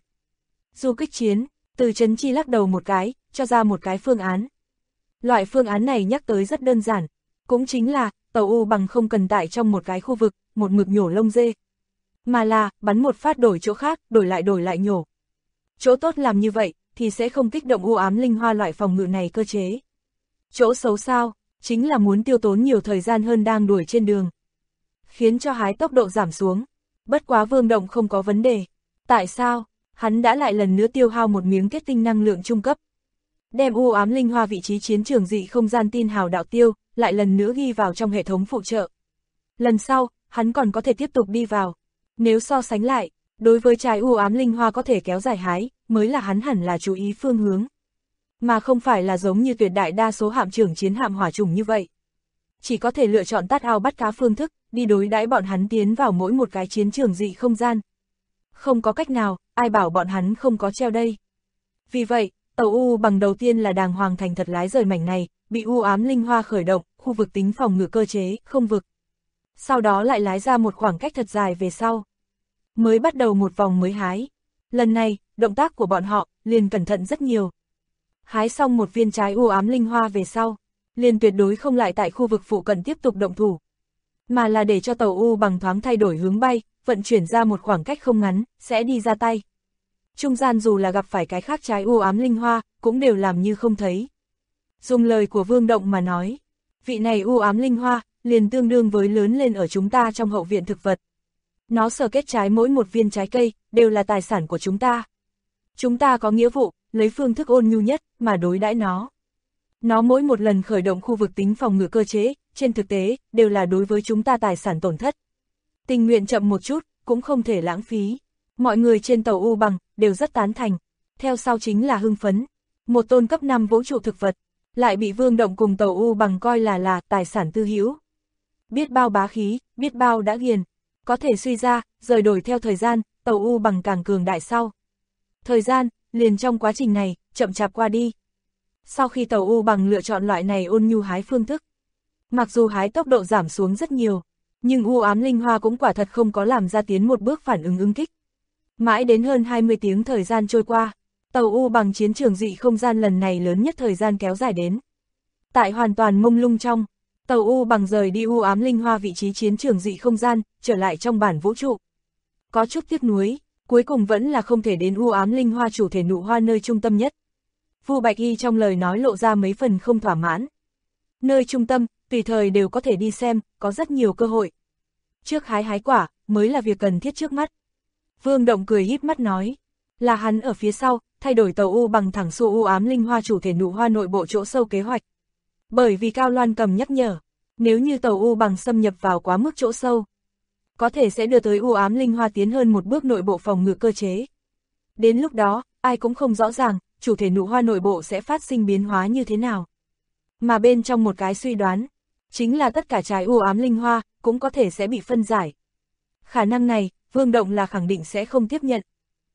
Du kích chiến, Từ Chấn Chi lắc đầu một cái, cho ra một cái phương án. Loại phương án này nhắc tới rất đơn giản, cũng chính là, tàu U bằng không cần tại trong một cái khu vực, một mực nhổ lông dê. Mà là, bắn một phát đổi chỗ khác, đổi lại nhổ. Chỗ tốt làm như vậy, thì sẽ không kích động u ám linh hoa loại phòng ngự này cơ chế. Chỗ xấu sao, chính là muốn tiêu tốn nhiều thời gian hơn đang đuổi trên đường. Khiến cho hái tốc độ giảm xuống. Bất quá Vương Động không có vấn đề. Tại sao? Hắn đã lại lần nữa tiêu hao một miếng kết tinh năng lượng trung cấp. Đem u ám linh hoa vị trí chiến trường dị không gian tin hào đạo tiêu, lại lần nữa ghi vào trong hệ thống phụ trợ. Lần sau, hắn còn có thể tiếp tục đi vào. Nếu so sánh lại, đối với trái u ám linh hoa có thể kéo dài hái, mới là hắn hẳn là chú ý phương hướng. Mà không phải là giống như tuyệt đại đa số hạm trưởng chiến hạm hỏa trùng như vậy. Chỉ có thể lựa chọn tát ao bắt cá phương thức, đi đối đãi bọn hắn tiến vào mỗi một cái chiến trường dị không gian. Không có cách nào, ai bảo bọn hắn không có treo đây. Vì vậy, tàu U bằng đầu tiên là đàng hoàng thành thật lái rời mảnh này, bị u ám linh hoa khởi động, khu vực tính phòng ngự cơ chế, không vực. Sau đó lại lái ra một khoảng cách thật dài về sau. Mới bắt đầu một vòng mới hái. Lần này, động tác của bọn họ, liền cẩn thận rất nhiều. Hái xong một viên trái u ám linh hoa về sau, liền tuyệt đối không lại tại khu vực phụ cận tiếp tục động thủ. Mà là để cho tàu U bằng thoáng thay đổi hướng bay, vận chuyển ra một khoảng cách không ngắn, sẽ đi ra tay. Trung gian dù là gặp phải cái khác trái u ám linh hoa, cũng đều làm như không thấy. Dùng lời của Vương Động mà nói, vị này u ám linh hoa, liền tương đương với lớn lên ở chúng ta trong hậu viện thực vật. Nó sở kết trái mỗi một viên trái cây, đều là tài sản của chúng ta. Chúng ta có nghĩa vụ, lấy phương thức ôn nhu nhất, mà đối đãi nó. Nó mỗi một lần khởi động khu vực tính phòng ngự cơ chế, trên thực tế, đều là đối với chúng ta tài sản tổn thất. Tình nguyện chậm một chút, cũng không thể lãng phí. Mọi người trên tàu U bằng, đều rất tán thành. Theo sau chính là hưng phấn. Một tôn cấp 5 vũ trụ thực vật, lại bị Vương Động cùng tàu U bằng coi là tài sản tư hữu. Biết bao bá khí, biết bao đã ghiền. Có thể suy ra, rời đổi theo thời gian, tàu U bằng càng cường đại sau. Thời gian, liền trong quá trình này, chậm chạp qua đi. Sau khi tàu U bằng lựa chọn loại này ôn nhu hái phương thức, mặc dù hái tốc độ giảm xuống rất nhiều, nhưng u ám linh hoa cũng quả thật không có làm ra tiến một bước phản ứng ứng kích. Mãi đến hơn 20 tiếng thời gian trôi qua, tàu U bằng chiến trường dị không gian lần này lớn nhất thời gian kéo dài đến. Tại hoàn toàn mông lung trong, tàu U bằng rời đi u ám linh hoa vị trí chiến trường dị không gian, trở lại trong bản vũ trụ. Có chút tiếc nuối, cuối cùng vẫn là không thể đến u ám linh hoa chủ thể nụ hoa nơi trung tâm nhất. Vu Bạch Y trong lời nói lộ ra mấy phần không thỏa mãn. Nơi trung tâm, tùy thời đều có thể đi xem, có rất nhiều cơ hội. Trước hái quả, mới là việc cần thiết trước mắt. Vương Động cười híp mắt nói, là hắn ở phía sau, thay đổi tàu U bằng thẳng xua u ám linh hoa chủ thể nụ hoa nội bộ chỗ sâu kế hoạch. Bởi vì Cao Loan Cầm nhắc nhở, nếu như tàu U bằng xâm nhập vào quá mức chỗ sâu, có thể sẽ đưa tới u ám linh hoa tiến hơn một bước nội bộ phòng ngự cơ chế. Đến lúc đó, ai cũng không rõ ràng, chủ thể nụ hoa nội bộ sẽ phát sinh biến hóa như thế nào. Mà bên trong một cái suy đoán, chính là tất cả trái u ám linh hoa, cũng có thể sẽ bị phân giải. Khả năng này, Vương Động là khẳng định sẽ không tiếp nhận.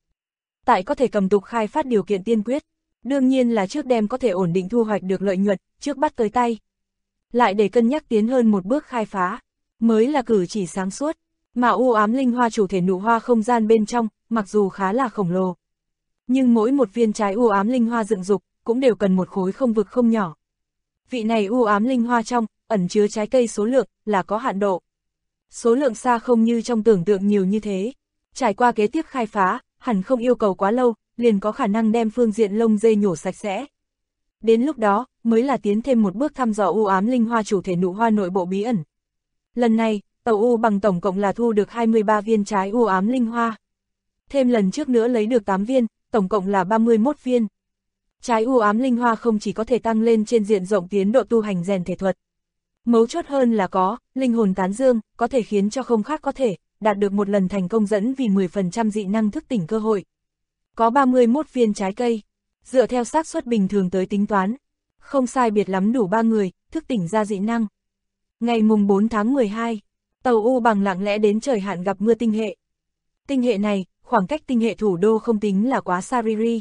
Tại có thể cầm tục khai phát điều kiện tiên quyết, đương nhiên là trước đem có thể ổn định thu hoạch được lợi nhuận, trước bắt tới tay. Lại để cân nhắc tiến hơn một bước khai phá, mới là cử chỉ sáng suốt. Mà u ám linh hoa chủ thể nụ hoa không gian bên trong, mặc dù khá là khổng lồ, nhưng mỗi một viên trái u ám linh hoa dựng dục, cũng đều cần một khối không vực không nhỏ. Vị này u ám linh hoa trong, ẩn chứa trái cây số lượng, là có hạn độ. Số lượng xa không như trong tưởng tượng nhiều như thế. Trải qua kế tiếp khai phá, hẳn không yêu cầu quá lâu, liền có khả năng đem phương diện lông dê nhổ sạch sẽ. Đến lúc đó, mới là tiến thêm một bước thăm dò u ám linh hoa chủ thể nụ hoa nội bộ bí ẩn. Lần này, tàu U bằng tổng cộng là thu được 23 viên trái u ám linh hoa. Thêm lần trước nữa lấy được 8 viên, tổng cộng là 31 viên. Trái u ám linh hoa không chỉ có thể tăng lên trên diện rộng tiến độ tu hành rèn thể thuật, Mấu chốt hơn là có, linh hồn tán dương, có thể khiến cho không khác có thể, đạt được một lần thành công dẫn vì 10% dị năng thức tỉnh cơ hội. Có 31 viên trái cây, dựa theo xác suất bình thường tới tính toán. Không sai biệt lắm đủ 3 người, thức tỉnh ra dị năng. Ngày mùng 4 tháng 12, tàu U Bằng lặng lẽ đến trời hạn gặp mưa tinh hệ. Tinh hệ này, khoảng cách tinh hệ thủ đô không tính là quá xa Riri.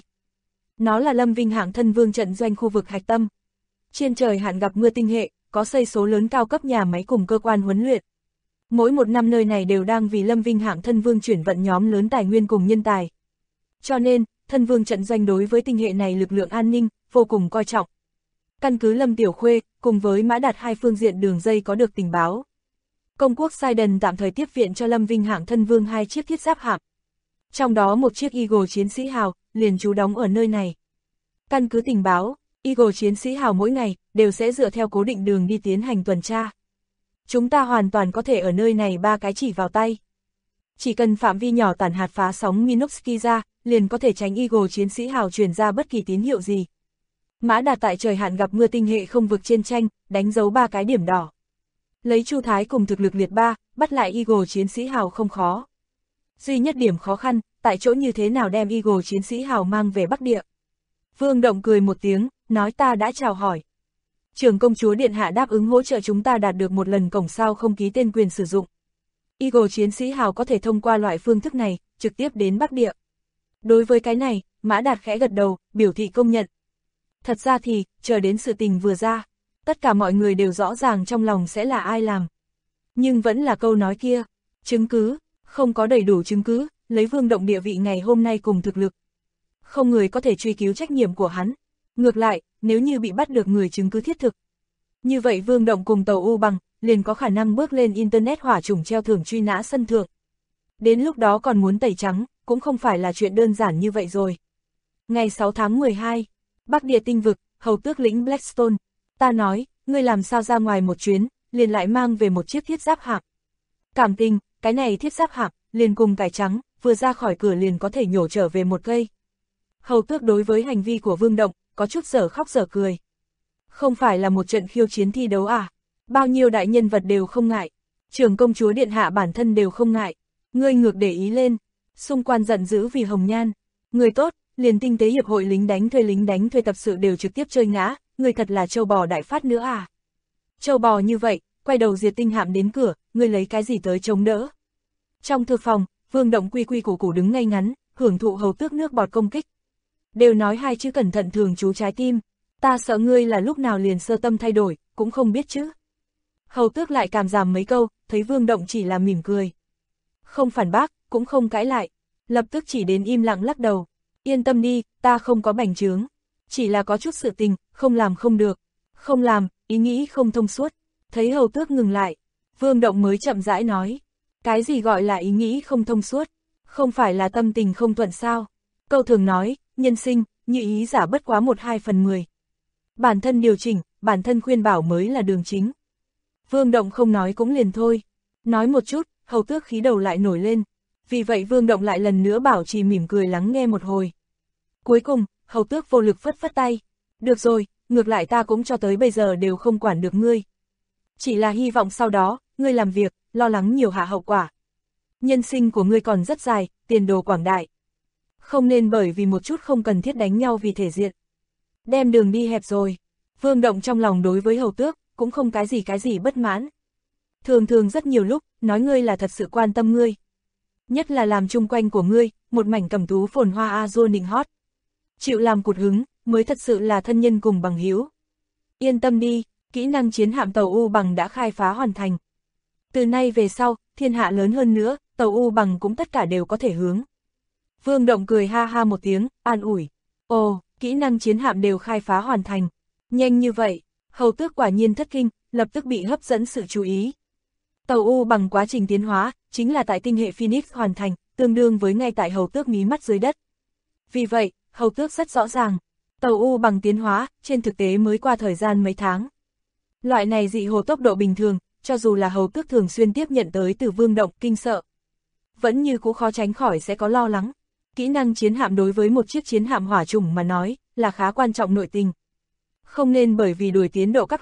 Nó là Lâm Vinh hạng thân vương trận doanh khu vực hạch tâm. Trên trời hạn gặp mưa tinh hệ, có xây số lớn cao cấp nhà máy cùng cơ quan huấn luyện. Mỗi một năm nơi này đều đang vì Lâm Vinh hạng thân vương chuyển vận nhóm lớn tài nguyên cùng nhân tài. Cho nên, thân vương trận doanh đối với tinh hệ này lực lượng an ninh, vô cùng coi trọng. Căn cứ Lâm Tiểu Khuê, cùng với Mã Đạt hai phương diện đường dây có được tình báo. Công quốc Sidon tạm thời tiếp viện cho Lâm Vinh hạng thân vương 2 chiếc thiết giáp hạm. Trong đó một chiếc Eagle chiến sĩ hào, liền trú đóng ở nơi này. Căn cứ tình báo, Eagle chiến sĩ hào mỗi ngày, đều sẽ dựa theo cố định đường đi tiến hành tuần tra. Chúng ta hoàn toàn có thể ở nơi này 3 cái chỉ vào tay. Chỉ cần phạm vi nhỏ tản hạt phá sóng Minoxki ra, liền có thể tránh Eagle chiến sĩ hào truyền ra bất kỳ tín hiệu gì. Mã Đạt tại trời hạn gặp mưa tinh hệ không vực trên tranh, đánh dấu 3 cái điểm đỏ. Lấy Chu Thái cùng thực lực liệt 3, bắt lại Eagle chiến sĩ hào không khó. Duy nhất điểm khó khăn, tại chỗ như thế nào đem Eagle chiến sĩ hào mang về Bắc Địa. Vương Động cười một tiếng, nói ta đã chào hỏi. Trưởng công chúa Điện Hạ đáp ứng hỗ trợ chúng ta đạt được một lần cổng sao không ký tên quyền sử dụng. Eagle chiến sĩ hào có thể thông qua loại phương thức này, trực tiếp đến Bắc Địa. Đối với cái này, Mã Đạt khẽ gật đầu, biểu thị công nhận. Thật ra thì, chờ đến sự tình vừa ra, tất cả mọi người đều rõ ràng trong lòng sẽ là ai làm. Nhưng vẫn là câu nói kia, chứng cứ, không có đầy đủ chứng cứ, lấy Vương Động địa vị ngày hôm nay cùng thực lực. Không người có thể truy cứu trách nhiệm của hắn. Ngược lại, nếu như bị bắt được người chứng cứ thiết thực. Như vậy Vương Động cùng tàu U Bằng, liền có khả năng bước lên Internet hỏa chủng treo thưởng truy nã sân thượng. Đến lúc đó còn muốn tẩy trắng, cũng không phải là chuyện đơn giản như vậy rồi. Ngày 6 tháng 12, Bắc Địa tinh vực, hầu tước lĩnh Blackstone. Ta nói, ngươi làm sao ra ngoài một chuyến, liền lại mang về một chiếc thiết giáp hạm. Cảm tình, cái này thiết giáp hạm, liền cùng cải trắng, vừa ra khỏi cửa liền có thể nhổ trở về một cây. Hầu tước đối với hành vi của Vương Động, có chút dở khóc dở cười. Không phải là một trận khiêu chiến thi đấu à? Bao nhiêu đại nhân vật đều không ngại. Trưởng công chúa Điện Hạ bản thân đều không ngại. Ngươi ngược để ý lên. Xung quanh giận dữ vì Hồng Nhan. Người tốt, liền tinh tế hiệp hội lính đánh thuê tập sự đều trực tiếp chơi ngã. Ngươi thật là châu bò đại phát nữa à? Châu bò như vậy, quay đầu diệt tinh hạm đến cửa, ngươi lấy cái gì tới chống đỡ? Trong thư phòng, Vương Động quy quy củ củ đứng ngay ngắn, hưởng thụ hầu tước nước bọt công kích. Đều nói hai chữ cẩn thận thường trú trái tim, ta sợ ngươi là lúc nào liền sơ tâm thay đổi, cũng không biết chứ. Hầu tước lại cảm giảm mấy câu, thấy Vương Động chỉ là mỉm cười. Không phản bác, cũng không cãi lại, lập tức chỉ đến im lặng lắc đầu. Yên tâm đi, ta không có bành trướng, chỉ là có chút sự tình, không làm không được. Không làm, ý nghĩ không thông suốt. Thấy hầu tước ngừng lại, Vương Động mới chậm rãi nói. Cái gì gọi là ý nghĩ không thông suốt? Không phải là tâm tình không thuận sao? Câu thường nói, nhân sinh, như ý giả bất quá 1/2/10. Bản thân điều chỉnh, bản thân khuyên bảo mới là đường chính. Vương Động không nói cũng liền thôi. Nói một chút, hầu tước khí đầu lại nổi lên. Vì vậy Vương Động lại lần nữa bảo trì mỉm cười lắng nghe một hồi. Cuối cùng, hầu tước vô lực phất phất tay. Được rồi, ngược lại ta cũng cho tới bây giờ đều không quản được ngươi. Chỉ là hy vọng sau đó, ngươi làm việc, lo lắng nhiều hạ hậu quả. Nhân sinh của ngươi còn rất dài, tiền đồ quảng đại. Không nên bởi vì một chút không cần thiết đánh nhau vì thể diện. Đem đường đi hẹp rồi. Vương Động trong lòng đối với hầu tước, cũng không cái gì bất mãn. Thường rất nhiều lúc, nói ngươi là thật sự quan tâm ngươi. Nhất là làm chung quanh của ngươi, một mảnh cẩm tú phồn hoa azure nịnh hót. Chịu làm cụt hứng, mới thật sự là thân nhân cùng bằng hữu. Yên tâm đi, kỹ năng chiến hạm tàu U Bằng đã khai phá hoàn thành. Từ nay về sau, thiên hạ lớn hơn nữa, tàu U Bằng cũng tất cả đều có thể hướng. Vương Động cười ha ha một tiếng, an ủi. Ồ, kỹ năng chiến hạm đều khai phá hoàn thành. Nhanh như vậy, hầu tước quả nhiên thất kinh, lập tức bị hấp dẫn sự chú ý. Tàu U Bằng quá trình tiến hóa, chính là tại tinh hệ Phoenix hoàn thành, tương đương với ngay tại hầu tước mí mắt dưới đất. Vì vậy, hầu tước rất rõ ràng, tàu U Bằng tiến hóa, trên thực tế mới qua thời gian mấy tháng. Loại này dị hồ tốc độ bình thường, cho dù là hầu tước thường xuyên tiếp nhận tới từ Vương Động kinh sợ. Vẫn như cũ khó tránh khỏi sẽ có lo lắng. Kỹ năng chiến hạm đối với một chiếc chiến hạm hỏa chủng mà nói, là khá quan trọng nội tình. Không nên bởi vì đuổi tiến độ các loại,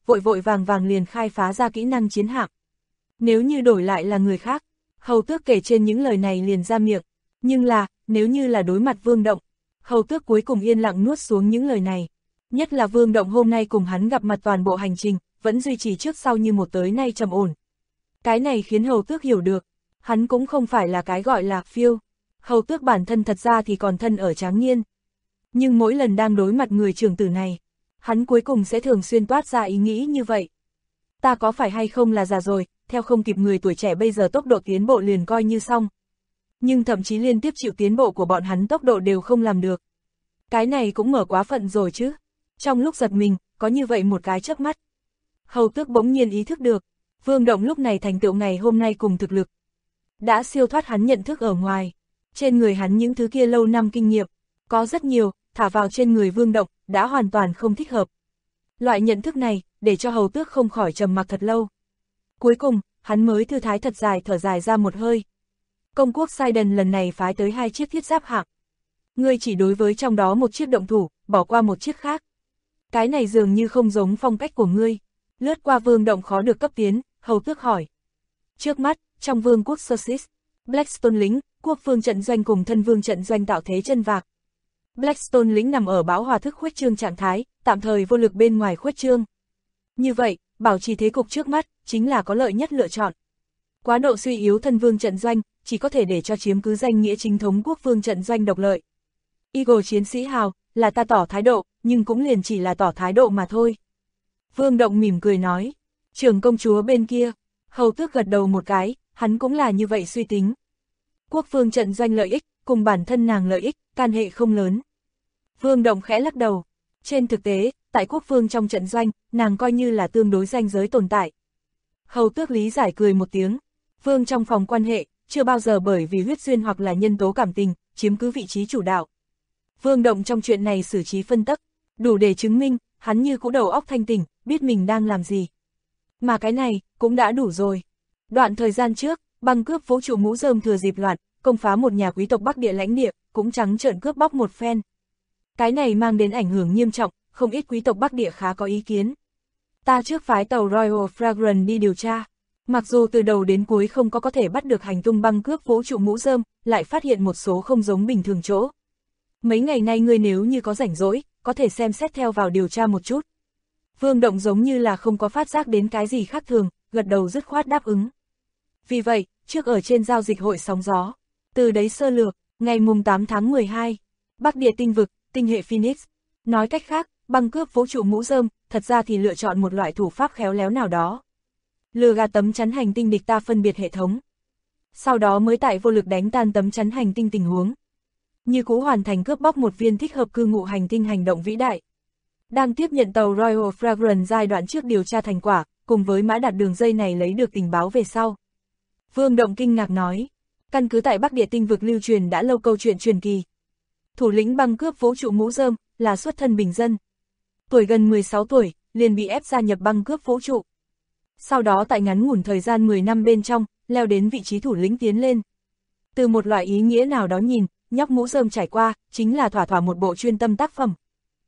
vội vội vàng vàng liền khai phá ra kỹ năng chiến hạm. Nếu như đổi lại là người khác, Hầu Tước kể trên những lời này liền ra miệng, nhưng là, nếu như là đối mặt Vương Động, Hầu Tước cuối cùng yên lặng nuốt xuống những lời này. Nhất là Vương Động hôm nay cùng hắn gặp mặt toàn bộ hành trình, vẫn duy trì trước sau như một tới nay trầm ổn. Cái này khiến Hầu Tước hiểu được, hắn cũng không phải là cái gọi là phiêu. Hầu Tước bản thân thật ra thì còn thân ở Tráng Niên. Nhưng mỗi lần đang đối mặt người trưởng tử này, hắn cuối cùng sẽ thường xuyên toát ra ý nghĩ như vậy. Ta có phải hay không là già rồi, theo không kịp người tuổi trẻ bây giờ tốc độ tiến bộ liền coi như xong. Nhưng thậm chí liên tiếp chịu tiến bộ của bọn hắn tốc độ đều không làm được. Cái này cũng mở quá phận rồi chứ. Trong lúc giật mình, có như vậy một cái chớp mắt. Hầu Tước bỗng nhiên ý thức được, Vương Động lúc này thành tựu ngày hôm nay cùng thực lực đã siêu thoát hắn nhận thức ở ngoài. Trên người hắn những thứ kia lâu năm kinh nghiệm, có rất nhiều, thả vào trên người Vương Động, đã hoàn toàn không thích hợp. Loại nhận thức này, để cho Hầu Tước không khỏi trầm mặc thật lâu. Cuối cùng, hắn mới thư thái thật dài thở dài ra một hơi. Công quốc Sidon lần này phái tới 2 chiếc thiết giáp hạm. Ngươi chỉ đối với trong đó một chiếc động thủ, bỏ qua một chiếc khác. Cái này dường như không giống phong cách của ngươi. Lướt qua Vương Động khó được cấp tiến, Hầu Tước hỏi. Trước mắt, trong Vương quốc Sussex, Blackstone lính, quốc vương trận doanh cùng thân vương trận doanh tạo thế chân vạc. Blackstone lính nằm ở bão hòa thức khuếch trương trạng thái, tạm thời vô lực bên ngoài khuếch trương. Như vậy, bảo trì thế cục trước mắt, chính là có lợi nhất lựa chọn. Quá độ suy yếu thân vương trận doanh, chỉ có thể để cho chiếm cứ danh nghĩa chính thống quốc vương trận doanh độc lợi. Eagle chiến sĩ hào, là ta tỏ thái độ, nhưng cũng liền chỉ là tỏ thái độ mà thôi. Vương Động mỉm cười nói, trưởng công chúa bên kia, Hầu Tước gật đầu một cái, hắn cũng là như vậy suy tính. Quốc vương trận doanh lợi ích, cùng bản thân nàng lợi ích, can hệ không lớn. Vương Động khẽ lắc đầu, trên thực tế, tại quốc vương trong trận doanh, nàng coi như là tương đối ranh giới tồn tại. Hầu Tước lý giải cười một tiếng, vương trong phòng quan hệ, chưa bao giờ bởi vì huyết duyên hoặc là nhân tố cảm tình, chiếm cứ vị trí chủ đạo. Vương Động trong chuyện này xử trí phân tắc, đủ để chứng minh, hắn như cũ đầu óc thanh tỉnh, biết mình đang làm gì. Mà cái này, cũng đã đủ rồi. Đoạn thời gian trước, băng cướp vũ trụ mũ rơm thừa dịp loạn, công phá một nhà quý tộc Bắc Địa lãnh địa, cũng trắng trợn cướp bóc một phen. Cái này mang đến ảnh hưởng nghiêm trọng, không ít quý tộc Bắc Địa khá có ý kiến. Ta trước phái tàu Royal Fragrance đi điều tra. Mặc dù từ đầu đến cuối không có thể bắt được hành tung băng cướp vũ trụ mũ rơm, lại phát hiện một số không giống bình thường chỗ. Mấy ngày nay ngươi nếu như có rảnh rỗi, có thể xem xét theo vào điều tra một chút. Vương Động giống như là không có phát giác đến cái gì khác thường, gật đầu dứt khoát đáp ứng. Vì vậy, trước ở trên giao dịch hội sóng gió, từ đấy sơ lược, ngày mùng 8 tháng 12, Bắc Địa tinh vực, tinh hệ Phoenix. Nói cách khác, băng cướp vũ trụ mũ rơm, thật ra thì lựa chọn một loại thủ pháp khéo léo nào đó. Lừa gạt tấm chắn hành tinh địch ta phân biệt hệ thống. Sau đó mới tại vô lực đánh tan tấm chắn hành tinh tình huống. Như cũ hoàn thành cướp bóc một viên thích hợp cư ngụ hành tinh hành động vĩ đại. Đang tiếp nhận tàu Royal Fragrance giai đoạn trước điều tra thành quả, cùng với mã đạt đường dây này lấy được tình báo về sau. Vương Động kinh ngạc nói, căn cứ tại Bắc Địa tinh vực lưu truyền đã lâu câu chuyện truyền kỳ. Thủ lĩnh băng cướp vũ trụ mũ rơm, là xuất thân bình dân. Tuổi gần 16 tuổi, liền bị ép gia nhập băng cướp vũ trụ. Sau đó tại ngắn ngủn thời gian 10 năm bên trong, leo đến vị trí thủ lĩnh tiến lên. Từ một loại ý nghĩa nào đó nhìn, nhóc mũ rơm trải qua, chính là thỏa thỏa một bộ chuyên tâm tác phẩm.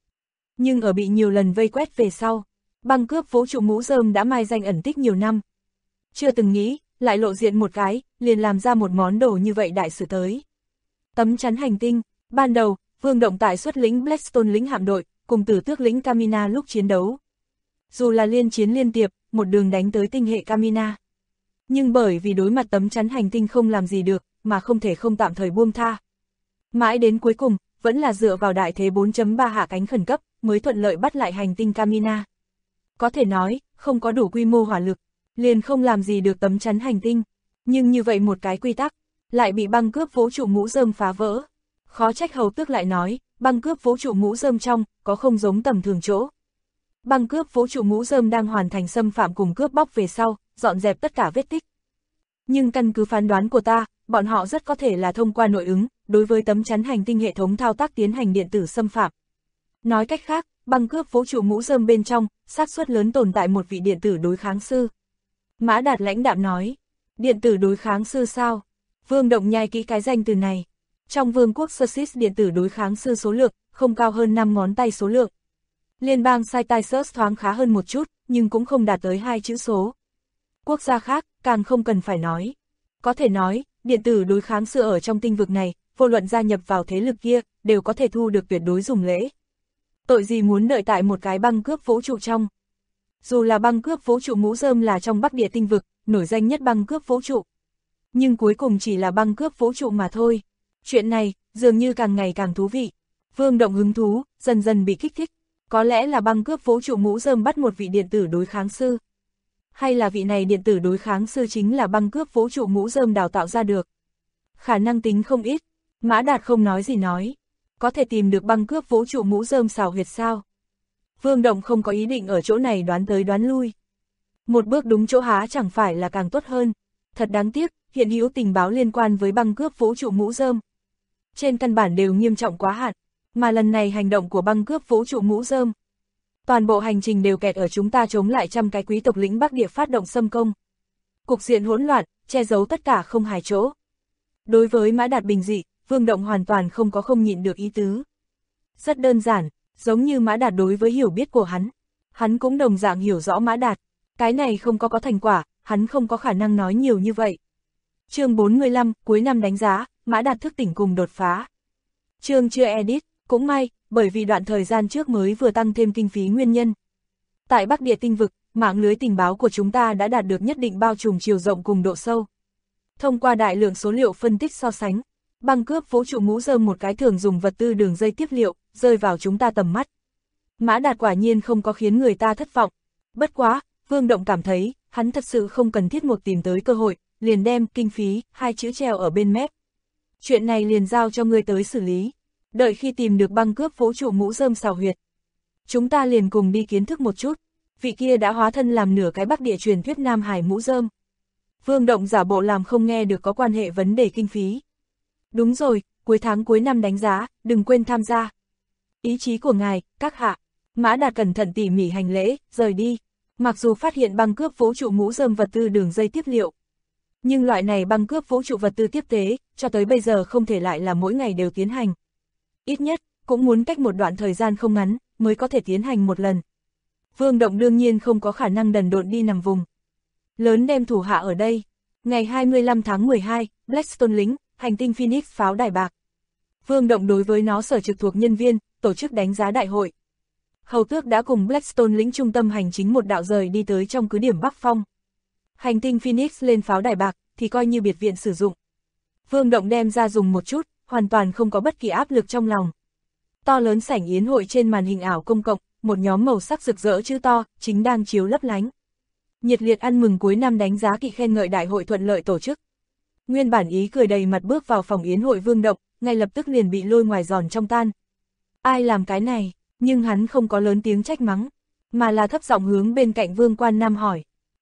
Nhưng ở bị nhiều lần vây quét về sau, băng cướp vũ trụ mũ rơm đã mai danh ẩn tích nhiều năm. Chưa từng nghĩ, lại lộ diện một cái, liền làm ra một món đồ như vậy đại sự tới. Tấm chắn hành tinh, ban đầu, Vương Động tại xuất lĩnh Blackstone lính hạm đội, cùng Tử Tước lính Camina lúc chiến đấu. Dù là liên chiến liên tiệp, một đường đánh tới tinh hệ Camina. Nhưng bởi vì đối mặt tấm chắn hành tinh không làm gì được, mà không thể không tạm thời buông tha. Mãi đến cuối cùng, vẫn là dựa vào đại thế 4.3 hạ cánh khẩn cấp, mới thuận lợi bắt lại hành tinh Camina. Có thể nói, không có đủ quy mô hỏa lực, liền không làm gì được tấm chắn hành tinh. Nhưng như vậy một cái quy tắc, lại bị băng cướp vũ trụ mũ rơm phá vỡ. Khó trách Hầu Tước lại nói, băng cướp vũ trụ mũ rơm trong, có không giống tầm thường chỗ. Băng cướp vũ trụ mũ rơm đang hoàn thành xâm phạm cùng cướp bóc về sau, dọn dẹp tất cả vết tích. Nhưng căn cứ phán đoán của ta, bọn họ rất có thể là thông qua nội ứng, đối với tấm chắn hành tinh hệ thống thao tác tiến hành điện tử xâm phạm. Nói cách khác, băng cướp vũ trụ mũ rơm bên trong, xác suất lớn tồn tại một vị điện tử đối kháng sư. Mã Đạt lãnh đạm nói, điện tử đối kháng sư sao? Vương Động nhai kỹ cái danh từ này. Trong vương quốc Sussex điện tử đối kháng sư số lượng, không cao hơn 5 ngón tay số lượng. Liên bang Cytisus thoáng khá hơn một chút, nhưng cũng không đạt tới 2 chữ số. Quốc gia khác, càng không cần phải nói. Có thể nói, điện tử đối kháng xưa ở trong tinh vực này, vô luận gia nhập vào thế lực kia, đều có thể thu được tuyệt đối dùng lễ. Tội gì muốn đợi tại một cái băng cướp vũ trụ trong. Dù là băng cướp vũ trụ mũ rơm là trong Bắc Địa tinh vực, nổi danh nhất băng cướp vũ trụ. Nhưng cuối cùng chỉ là băng cướp vũ trụ mà thôi. Chuyện này, dường như càng ngày càng thú vị. Vương Động hứng thú, dần dần bị kích thích. Có lẽ là băng cướp vũ trụ mũ rơm bắt một vị điện tử đối kháng sư. Hay là vị này điện tử đối kháng sư chính là băng cướp vũ trụ mũ rơm đào tạo ra được. Khả năng tính không ít. Mã Đạt không nói gì nói. Có thể tìm được băng cướp vũ trụ mũ rơm xào huyệt sao? Vương Động không có ý định ở chỗ này đoán tới đoán lui. Một bước đúng chỗ há chẳng phải là càng tốt hơn. Thật đáng tiếc, hiện hữu tình báo liên quan với băng cướp vũ trụ mũ rơm. Trên căn bản đều nghiêm trọng quá hạn, mà lần này hành động của băng cướp vũ trụ mũ rơm. Toàn bộ hành trình đều kẹt ở chúng ta chống lại trăm cái quý tộc lĩnh Bắc Địa phát động xâm công. Cục diện hỗn loạn, che giấu tất cả không hài chỗ. Đối với Mã Đạt bình dị, Vương Động hoàn toàn không có không nhịn được ý tứ. Rất đơn giản, giống như Mã Đạt đối với hiểu biết của hắn cũng đồng dạng hiểu rõ Mã Đạt. Cái này không có thành quả, hắn không có khả năng nói nhiều như vậy. Chương 45, cuối năm đánh giá, Mã Đạt thức tỉnh cùng đột phá. Chương chưa edit, cũng may, bởi vì đoạn thời gian trước mới vừa tăng thêm kinh phí nguyên nhân. Tại Bắc Địa tinh vực, mạng lưới tình báo của chúng ta đã đạt được nhất định bao trùm chiều rộng cùng độ sâu. Thông qua đại lượng số liệu phân tích so sánh, băng cướp vũ trụ mũ rơm một cái thường dùng vật tư đường dây tiếp liệu, rơi vào chúng ta tầm mắt. Mã Đạt quả nhiên không có khiến người ta thất vọng. Bất quá, Vương Động cảm thấy, hắn thật sự không cần thiết một tìm tới cơ hội, liền đem kinh phí, 2 chữ treo ở bên mép. Chuyện này liền giao cho ngươi tới xử lý. Đợi khi tìm được băng cướp vũ trụ mũ rơm xào huyệt, chúng ta liền cùng đi kiến thức một chút. Vị kia đã hóa thân làm nửa cái Bắc Địa truyền thuyết Nam Hải mũ rơm. Vương Động giả bộ làm không nghe được có quan hệ vấn đề kinh phí. Đúng rồi, cuối tháng cuối năm đánh giá, đừng quên tham gia. Ý chí của ngài, các hạ. Mã Đạt cẩn thận tỉ mỉ hành lễ, rời đi. Mặc dù phát hiện băng cướp vũ trụ mũ rơm vật tư đường dây tiếp liệu, nhưng loại này băng cướp vũ trụ vật tư tiếp tế, cho tới bây giờ không thể lại là mỗi ngày đều tiến hành. Ít nhất, cũng muốn cách một đoạn thời gian không ngắn, mới có thể tiến hành một lần. Vương Động đương nhiên không có khả năng đần độn đi nằm vùng. Lớn đem thủ hạ ở đây. Ngày 25 tháng 12, Blackstone lính, hành tinh Phoenix pháo đài bạc. Vương Động đối với nó sở trực thuộc nhân viên, tổ chức đánh giá đại hội. Hầu Tước đã cùng Blackstone lính trung tâm hành chính một đạo rời đi tới trong cứ điểm Bắc Phong. Hành tinh Phoenix lên pháo đài bạc, thì coi như biệt viện sử dụng. Vương Động đem ra dùng một chút, hoàn toàn không có bất kỳ áp lực trong lòng. To lớn sảnh yến hội trên màn hình ảo công cộng, một nhóm màu sắc rực rỡ chữ to, chính đang chiếu lấp lánh. Nhiệt liệt ăn mừng cuối năm đánh giá kỳ khen ngợi đại hội thuận lợi tổ chức. Nguyên bản ý cười đầy mặt bước vào phòng yến hội Vương Động, ngay lập tức liền bị lôi ngoài giòn trong tan. Ai làm cái này? Nhưng hắn không có lớn tiếng trách mắng, mà là thấp giọng hướng bên cạnh Vương Quan Nam hỏi.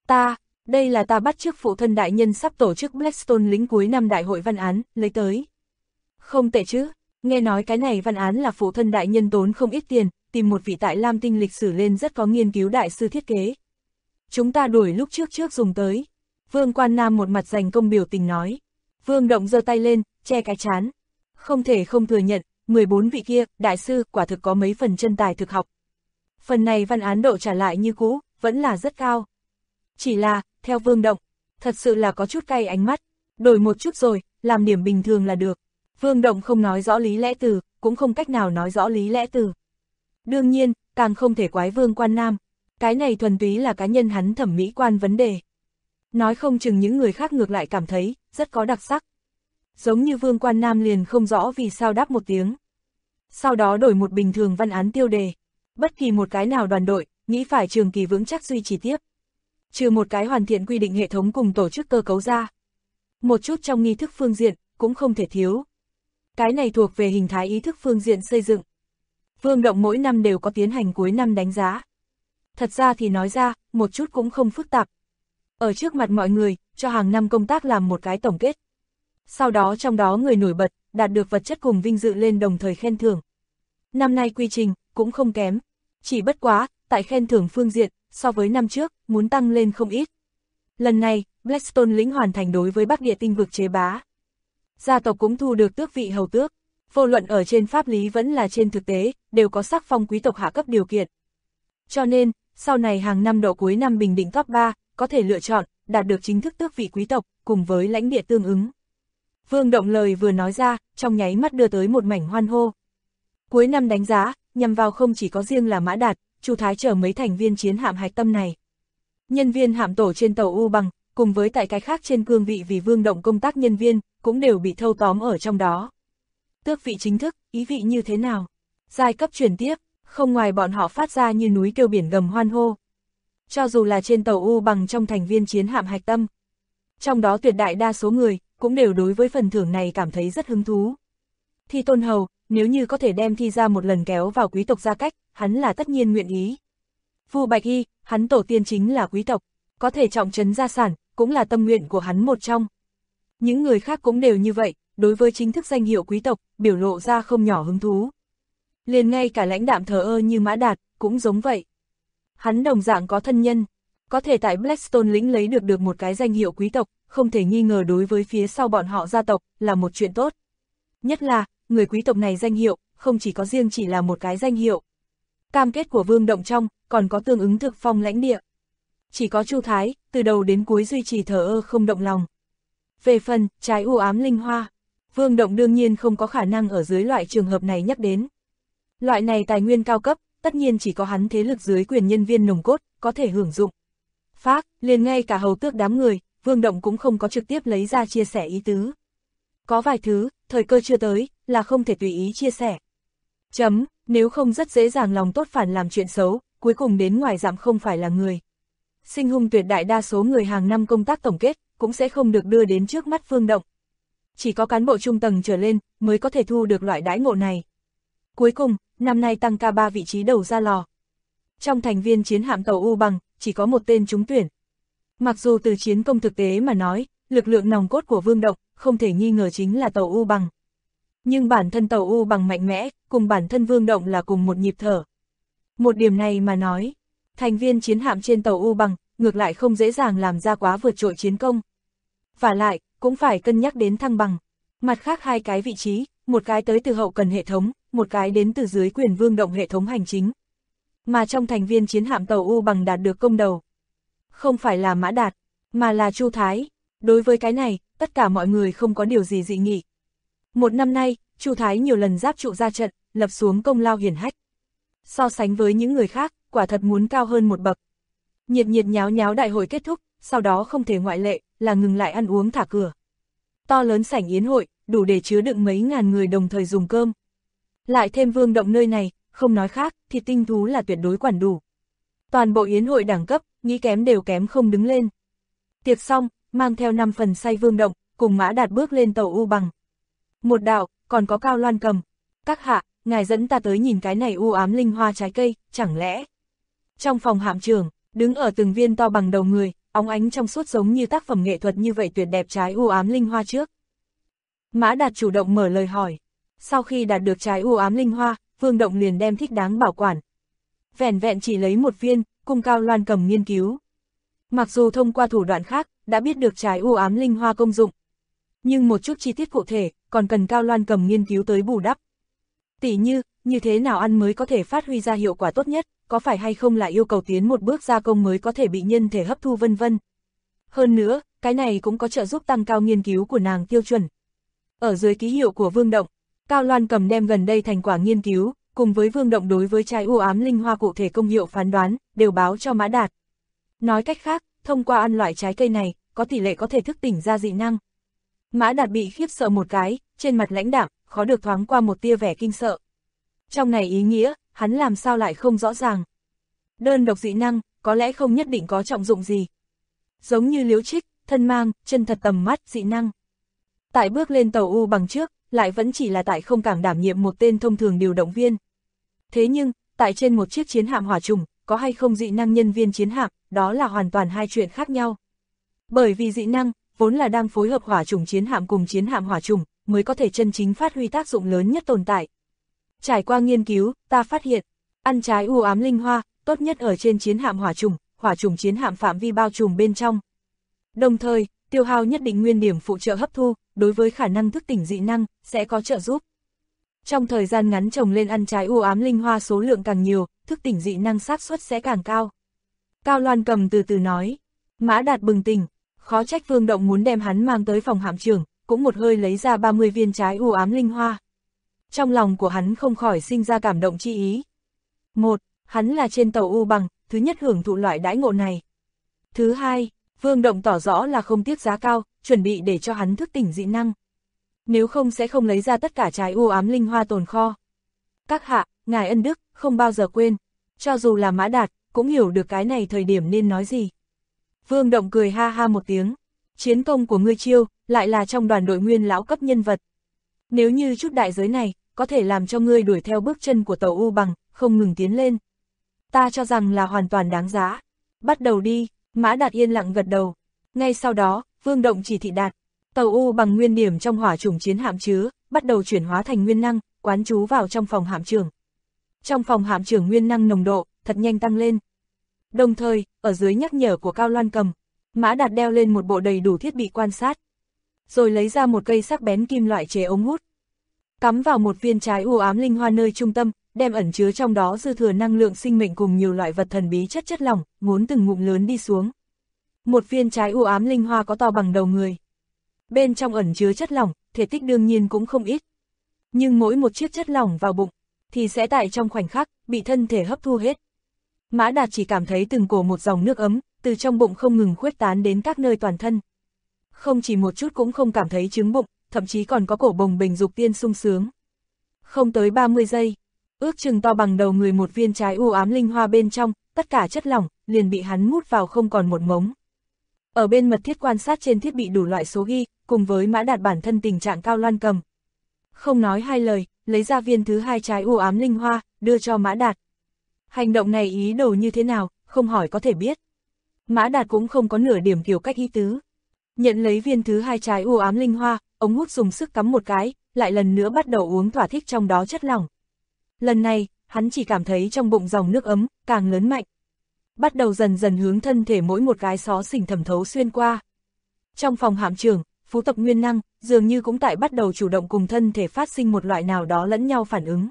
Đây là ta bắt chước phụ thân đại nhân sắp tổ chức Blackstone lính cuối năm đại hội văn án, lấy tới. Không tệ chứ, nghe nói cái này văn án là phụ thân đại nhân tốn không ít tiền, tìm một vị tại Lam Tinh lịch sử lên rất có nghiên cứu đại sư thiết kế. Chúng ta đuổi lúc trước dùng tới. Vương Quan Nam một mặt dành công biểu tình nói. Vương Động giơ tay lên, che cái trán. Không thể không thừa nhận, 14 vị kia, đại sư, quả thực có mấy phần chân tài thực học. Phần này văn án độ trả lại như cũ, vẫn là rất cao. Chỉ là, theo Vương Động, thật sự là có chút cay ánh mắt. Đổi một chút rồi, làm điểm bình thường là được. Vương Động không nói rõ lý lẽ từ, cũng không cách nào nói rõ lý lẽ từ. Đương nhiên, càng không thể quái Vương Quan Nam. Cái này thuần túy là cá nhân hắn thẩm mỹ quan vấn đề. Nói không chừng những người khác ngược lại cảm thấy, rất có đặc sắc. Giống như Vương Quan Nam liền không rõ vì sao đáp một tiếng. Sau đó đổi một bình thường văn án tiêu đề. Bất kỳ một cái nào đoàn đội, nghĩ phải trường kỳ vững chắc duy trì tiếp. Trừ một cái hoàn thiện quy định hệ thống cùng tổ chức cơ cấu ra. Một chút trong nghi thức phương diện, cũng không thể thiếu. Cái này thuộc về hình thái ý thức phương diện xây dựng. Vương Động mỗi năm đều có tiến hành cuối năm đánh giá. Thật ra thì nói ra, một chút cũng không phức tạp. Ở trước mặt mọi người, cho hàng năm công tác làm một cái tổng kết. Sau đó trong đó người nổi bật, đạt được vật chất cùng vinh dự lên đồng thời khen thưởng. Năm nay quy trình, cũng không kém. Chỉ bất quá, tại khen thưởng phương diện, so với năm trước, muốn tăng lên không ít. Lần này, Blackstone lĩnh hoàn thành đối với Bắc Địa tinh vực chế bá. Gia tộc cũng thu được tước vị hầu tước. Vô luận ở trên pháp lý vẫn là trên thực tế, đều có sắc phong quý tộc hạ cấp điều kiện. Cho nên, sau này hàng năm độ cuối năm bình định top 3, có thể lựa chọn, đạt được chính thức tước vị quý tộc, cùng với lãnh địa tương ứng. Vương Động lời vừa nói ra, trong nháy mắt đưa tới một mảnh hoan hô. Cuối năm đánh giá, nhằm vào không chỉ có riêng là Mã Đạt, Chu Thái chờ mấy thành viên chiến hạm hạch tâm này. Nhân viên hạm tổ trên tàu U Bằng, cùng với tại cái khác trên cương vị vì Vương Động công tác nhân viên, cũng đều bị thâu tóm ở trong đó. Tước vị chính thức, ý vị như thế nào? Giai cấp chuyển tiếp, không ngoài bọn họ phát ra như núi kêu biển gầm hoan hô. Cho dù là trên tàu U Bằng trong thành viên chiến hạm hạch tâm. Trong đó tuyệt đại đa số người, cũng đều đối với phần thưởng này cảm thấy rất hứng thú. Thi Tôn Hầu, nếu như có thể đem Thi ra một lần kéo vào quý tộc gia cách, hắn là tất nhiên nguyện ý. Vu Bạch Y, hắn tổ tiên chính là quý tộc, có thể trọng trấn gia sản, cũng là tâm nguyện của hắn một trong. Những người khác cũng đều như vậy, đối với chính thức danh hiệu quý tộc, biểu lộ ra không nhỏ hứng thú. Liền ngay cả lãnh đạm thờ ơ như Mã Đạt, cũng giống vậy. Hắn đồng dạng có thân nhân, có thể tại Blackstone lĩnh lấy được một cái danh hiệu quý tộc, không thể nghi ngờ đối với phía sau bọn họ gia tộc, là một chuyện tốt. Nhất là, người quý tộc này danh hiệu, không chỉ có riêng chỉ là một cái danh hiệu. Cam kết của Vương Động trong, còn có tương ứng thực phong lãnh địa. Chỉ có Chu Thái, từ đầu đến cuối duy trì thờ ơ không động lòng. Về phần, trái u ám linh hoa, Vương Động đương nhiên không có khả năng ở dưới loại trường hợp này nhắc đến. Loại này tài nguyên cao cấp, tất nhiên chỉ có hắn thế lực dưới quyền nhân viên nồng cốt, có thể hưởng dụng. Phác, liền ngay cả hầu tước đám người, Vương Động cũng không có trực tiếp lấy ra chia sẻ ý tứ. Có vài thứ, thời cơ chưa tới, là không thể tùy ý chia sẻ. Nếu không rất dễ dàng lòng tốt phản làm chuyện xấu, cuối cùng đến ngoài giảm không phải là người. Sinh hung tuyệt đại đa số người hàng năm công tác tổng kết, cũng sẽ không được đưa đến trước mắt Vương Động. Chỉ có cán bộ trung tầng trở lên, mới có thể thu được loại đãi ngộ này. Cuối cùng, năm nay tăng ca 3 vị trí đầu ra lò. Trong thành viên chiến hạm tàu U Bằng, chỉ có một tên trúng tuyển. Mặc dù từ chiến công thực tế mà nói, lực lượng nòng cốt của Vương Động, không thể nghi ngờ chính là tàu U Bằng. Nhưng bản thân tàu U Bằng mạnh mẽ, cùng bản thân Vương Động là cùng một nhịp thở. Một điểm này mà nói, thành viên chiến hạm trên tàu U Bằng, ngược lại không dễ dàng làm ra quá vượt trội chiến công. Vả lại, cũng phải cân nhắc đến thăng bằng. Mặt khác hai cái vị trí, một cái tới từ hậu cần hệ thống, một cái đến từ dưới quyền Vương Động hệ thống hành chính. Mà trong thành viên chiến hạm tàu U Bằng đạt được công đầu. Không phải là Mã Đạt, mà là Chu Thái. Đối với cái này, tất cả mọi người không có điều gì dị nghị. Một năm nay, Chu Thái nhiều lần giáp trụ ra trận, lập xuống công lao hiển hách. So sánh với những người khác, quả thật muốn cao hơn một bậc. Nhiệt nháo nháo đại hội kết thúc, sau đó không thể ngoại lệ, là ngừng lại ăn uống thả cửa. To lớn sảnh yến hội, đủ để chứa đựng mấy ngàn người đồng thời dùng cơm. Lại thêm Vương Động nơi này, không nói khác, thì tinh thú là tuyệt đối quản đủ. Toàn bộ yến hội đẳng cấp, nghĩ kém đều kém không đứng lên. Tiệc xong, mang theo 5 phần say Vương Động, cùng Mã Đạt bước lên tàu U Bằng. Một đạo, còn có Cao Loan Cầm. Các hạ, ngài dẫn ta tới nhìn cái này u ám linh hoa trái cây, chẳng lẽ? Trong phòng hạm trưởng, đứng ở từng viên to bằng đầu người, óng ánh trong suốt giống như tác phẩm nghệ thuật như vậy tuyệt đẹp trái u ám linh hoa trước. Mã Đạt chủ động mở lời hỏi. Sau khi đạt được trái u ám linh hoa, Vương Động liền đem thích đáng bảo quản. Vẻn vẹn chỉ lấy một viên, cùng Cao Loan Cầm nghiên cứu. Mặc dù thông qua thủ đoạn khác, đã biết được trái u ám linh hoa công dụng. Nhưng một chút chi tiết cụ thể, còn cần Cao Loan Cầm nghiên cứu tới bù đắp. Tỉ như thế nào ăn mới có thể phát huy ra hiệu quả tốt nhất, có phải hay không là yêu cầu tiến một bước gia công mới có thể bị nhân thể hấp thu vân vân. Hơn nữa, cái này cũng có trợ giúp tăng cao nghiên cứu của nàng tiêu chuẩn. Ở dưới ký hiệu của Vương Động, Cao Loan Cầm đem gần đây thành quả nghiên cứu, cùng với Vương Động đối với trái u ám linh hoa cụ thể công hiệu phán đoán, đều báo cho Mã Đạt. Nói cách khác, thông qua ăn loại trái cây này, có tỷ lệ có thể thức tỉnh ra dị năng. Mã Đạt bị khiếp sợ một cái, trên mặt lãnh đạm, khó được thoáng qua một tia vẻ kinh sợ. Trong này ý nghĩa, hắn làm sao lại không rõ ràng. Đơn độc dị năng, có lẽ không nhất định có trọng dụng gì. Giống như liễu trích, thân mang, chân thật tầm mắt, dị năng. Tại bước lên tàu U Bằng trước, lại vẫn chỉ là tại không cảng đảm nhiệm một tên thông thường điều động viên. Thế nhưng, tại trên một chiếc chiến hạm hỏa trùng, có hay không dị năng nhân viên chiến hạm, đó là hoàn toàn hai chuyện khác nhau. Bởi vì dị năng, vốn là đang phối hợp hỏa trùng chiến hạm cùng chiến hạm hỏa trùng, mới có thể chân chính phát huy tác dụng lớn nhất tồn tại. Trải qua nghiên cứu, ta phát hiện, ăn trái u ám linh hoa, tốt nhất ở trên chiến hạm hỏa trùng chiến hạm phạm vi bao trùm bên trong. Đồng thời, tiêu hao nhất định nguyên điểm phụ trợ hấp thu, đối với khả năng thức tỉnh dị năng, sẽ có trợ giúp. Trong thời gian ngắn trồng lên ăn trái u ám linh hoa số lượng càng nhiều, thức tỉnh dị năng xác suất sẽ càng cao. Cao Loan Cầm từ từ nói. Mã Đạt bừng tỉnh, khó trách Vương Động muốn đem hắn mang tới phòng hạm trưởng, cũng một hơi lấy ra 30 viên trái u ám linh hoa. Trong lòng của hắn không khỏi sinh ra cảm động chi ý. Một, hắn là trên tàu U Bằng, thứ nhất hưởng thụ loại đãi ngộ này. Thứ hai, Vương Động tỏ rõ là không tiếc giá cao, chuẩn bị để cho hắn thức tỉnh dị năng. Nếu không sẽ không lấy ra tất cả trái u ám linh hoa tồn kho. Các hạ, ngài ân đức, không bao giờ quên. Cho dù là Mã Đạt, cũng hiểu được cái này thời điểm nên nói gì. Vương Động cười ha ha một tiếng. Chiến công của ngươi Chiêu, lại là trong đoàn đội nguyên lão cấp nhân vật. Nếu như chút đại giới này, có thể làm cho ngươi đuổi theo bước chân của tàu U Bằng, không ngừng tiến lên. Ta cho rằng là hoàn toàn đáng giá. Bắt đầu đi, Mã Đạt yên lặng gật đầu. Ngay sau đó, Vương Động chỉ thị Đạt. Tàu U Bằng nguyên điểm trong hỏa chủng chiến hạm chứa, bắt đầu chuyển hóa thành nguyên năng, quán trú vào trong phòng hạm trưởng. Trong phòng hạm trưởng nguyên năng nồng độ, thật nhanh tăng lên. Đồng thời, ở dưới nhắc nhở của Cao Loan Cầm, Mã Đạt đeo lên một bộ đầy đủ thiết bị quan sát. Rồi lấy ra một cây sắc bén kim loại chế ống hút. Cắm vào một viên trái u ám linh hoa nơi trung tâm, đem ẩn chứa trong đó dư thừa năng lượng sinh mệnh cùng nhiều loại vật thần bí chất lỏng, ngốn từng ngụm lớn đi xuống. Một viên trái u ám linh hoa có to bằng đầu người. Bên trong ẩn chứa chất lỏng, thể tích đương nhiên cũng không ít. Nhưng mỗi một chiếc chất lỏng vào bụng, thì sẽ tại trong khoảnh khắc, bị thân thể hấp thu hết. Mã Đạt chỉ cảm thấy từng cổ một dòng nước ấm, từ trong bụng không ngừng khuếch tán đến các nơi toàn thân. Không chỉ một chút cũng không cảm thấy trướng bụng, thậm chí còn có cổ bồng bềnh dục tiên sung sướng. Không tới 30 giây, ước chừng to bằng đầu người một viên trái u ám linh hoa bên trong, tất cả chất lỏng, liền bị hắn mút vào không còn một mống. Ở bên mật thiết quan sát trên thiết bị đủ loại số ghi, cùng với Mã Đạt bản thân tình trạng Cao Loan Cầm. Không nói hai lời, lấy ra viên thứ hai trái u ám linh hoa, đưa cho Mã Đạt. Hành động này ý đồ như thế nào, không hỏi có thể biết. Mã Đạt cũng không có nửa điểm kiểu cách ý tứ. Nhận lấy viên thứ hai trái u ám linh hoa, ống hút dùng sức cắm một cái, lại lần nữa bắt đầu uống thỏa thích trong đó chất lỏng. Lần này, hắn chỉ cảm thấy trong bụng dòng nước ấm, càng lớn mạnh. Bắt đầu dần dần hướng thân thể mỗi một cái xó xỉnh thẩm thấu xuyên qua. Trong phòng hạm trưởng, phú tập nguyên năng, dường như cũng tại bắt đầu chủ động cùng thân thể phát sinh một loại nào đó lẫn nhau phản ứng.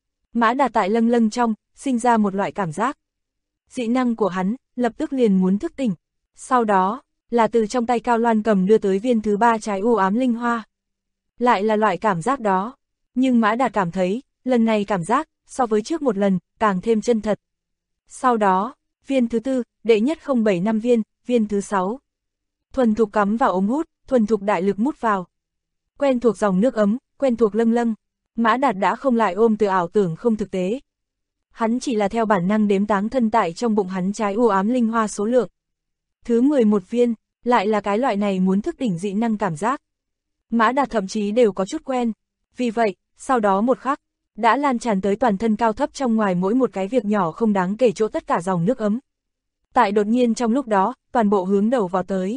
Mã Đạt tại lâng lâng trong, sinh ra một loại cảm giác. Dị năng của hắn, lập tức liền muốn thức tỉnh. Sau đó, là từ trong tay Cao Loan Cầm đưa tới viên thứ ba trái u ám linh hoa. Lại là loại cảm giác đó. Nhưng Mã Đạt cảm thấy, lần này cảm giác, so với trước một lần, càng thêm chân thật. Sau đó, viên thứ tư, đệ nhất 075 viên, viên thứ 6. Thuần thục cắm vào ống hút, thuần thục đại lực mút vào. Quen thuộc dòng nước ấm, quen thuộc lâng lâng. Mã Đạt đã không lại ôm từ ảo tưởng không thực tế. Hắn chỉ là theo bản năng đếm táng thân tại trong bụng hắn trái u ám linh hoa số lượng. Thứ 11 viên, lại là cái loại này muốn thức tỉnh dị năng cảm giác. Mã Đạt thậm chí đều có chút quen. Vì vậy, sau đó một khắc, đã lan tràn tới toàn thân cao thấp trong ngoài mỗi một cái việc nhỏ không đáng kể chỗ tất cả dòng nước ấm. Tại đột nhiên trong lúc đó, toàn bộ hướng đầu vào tới.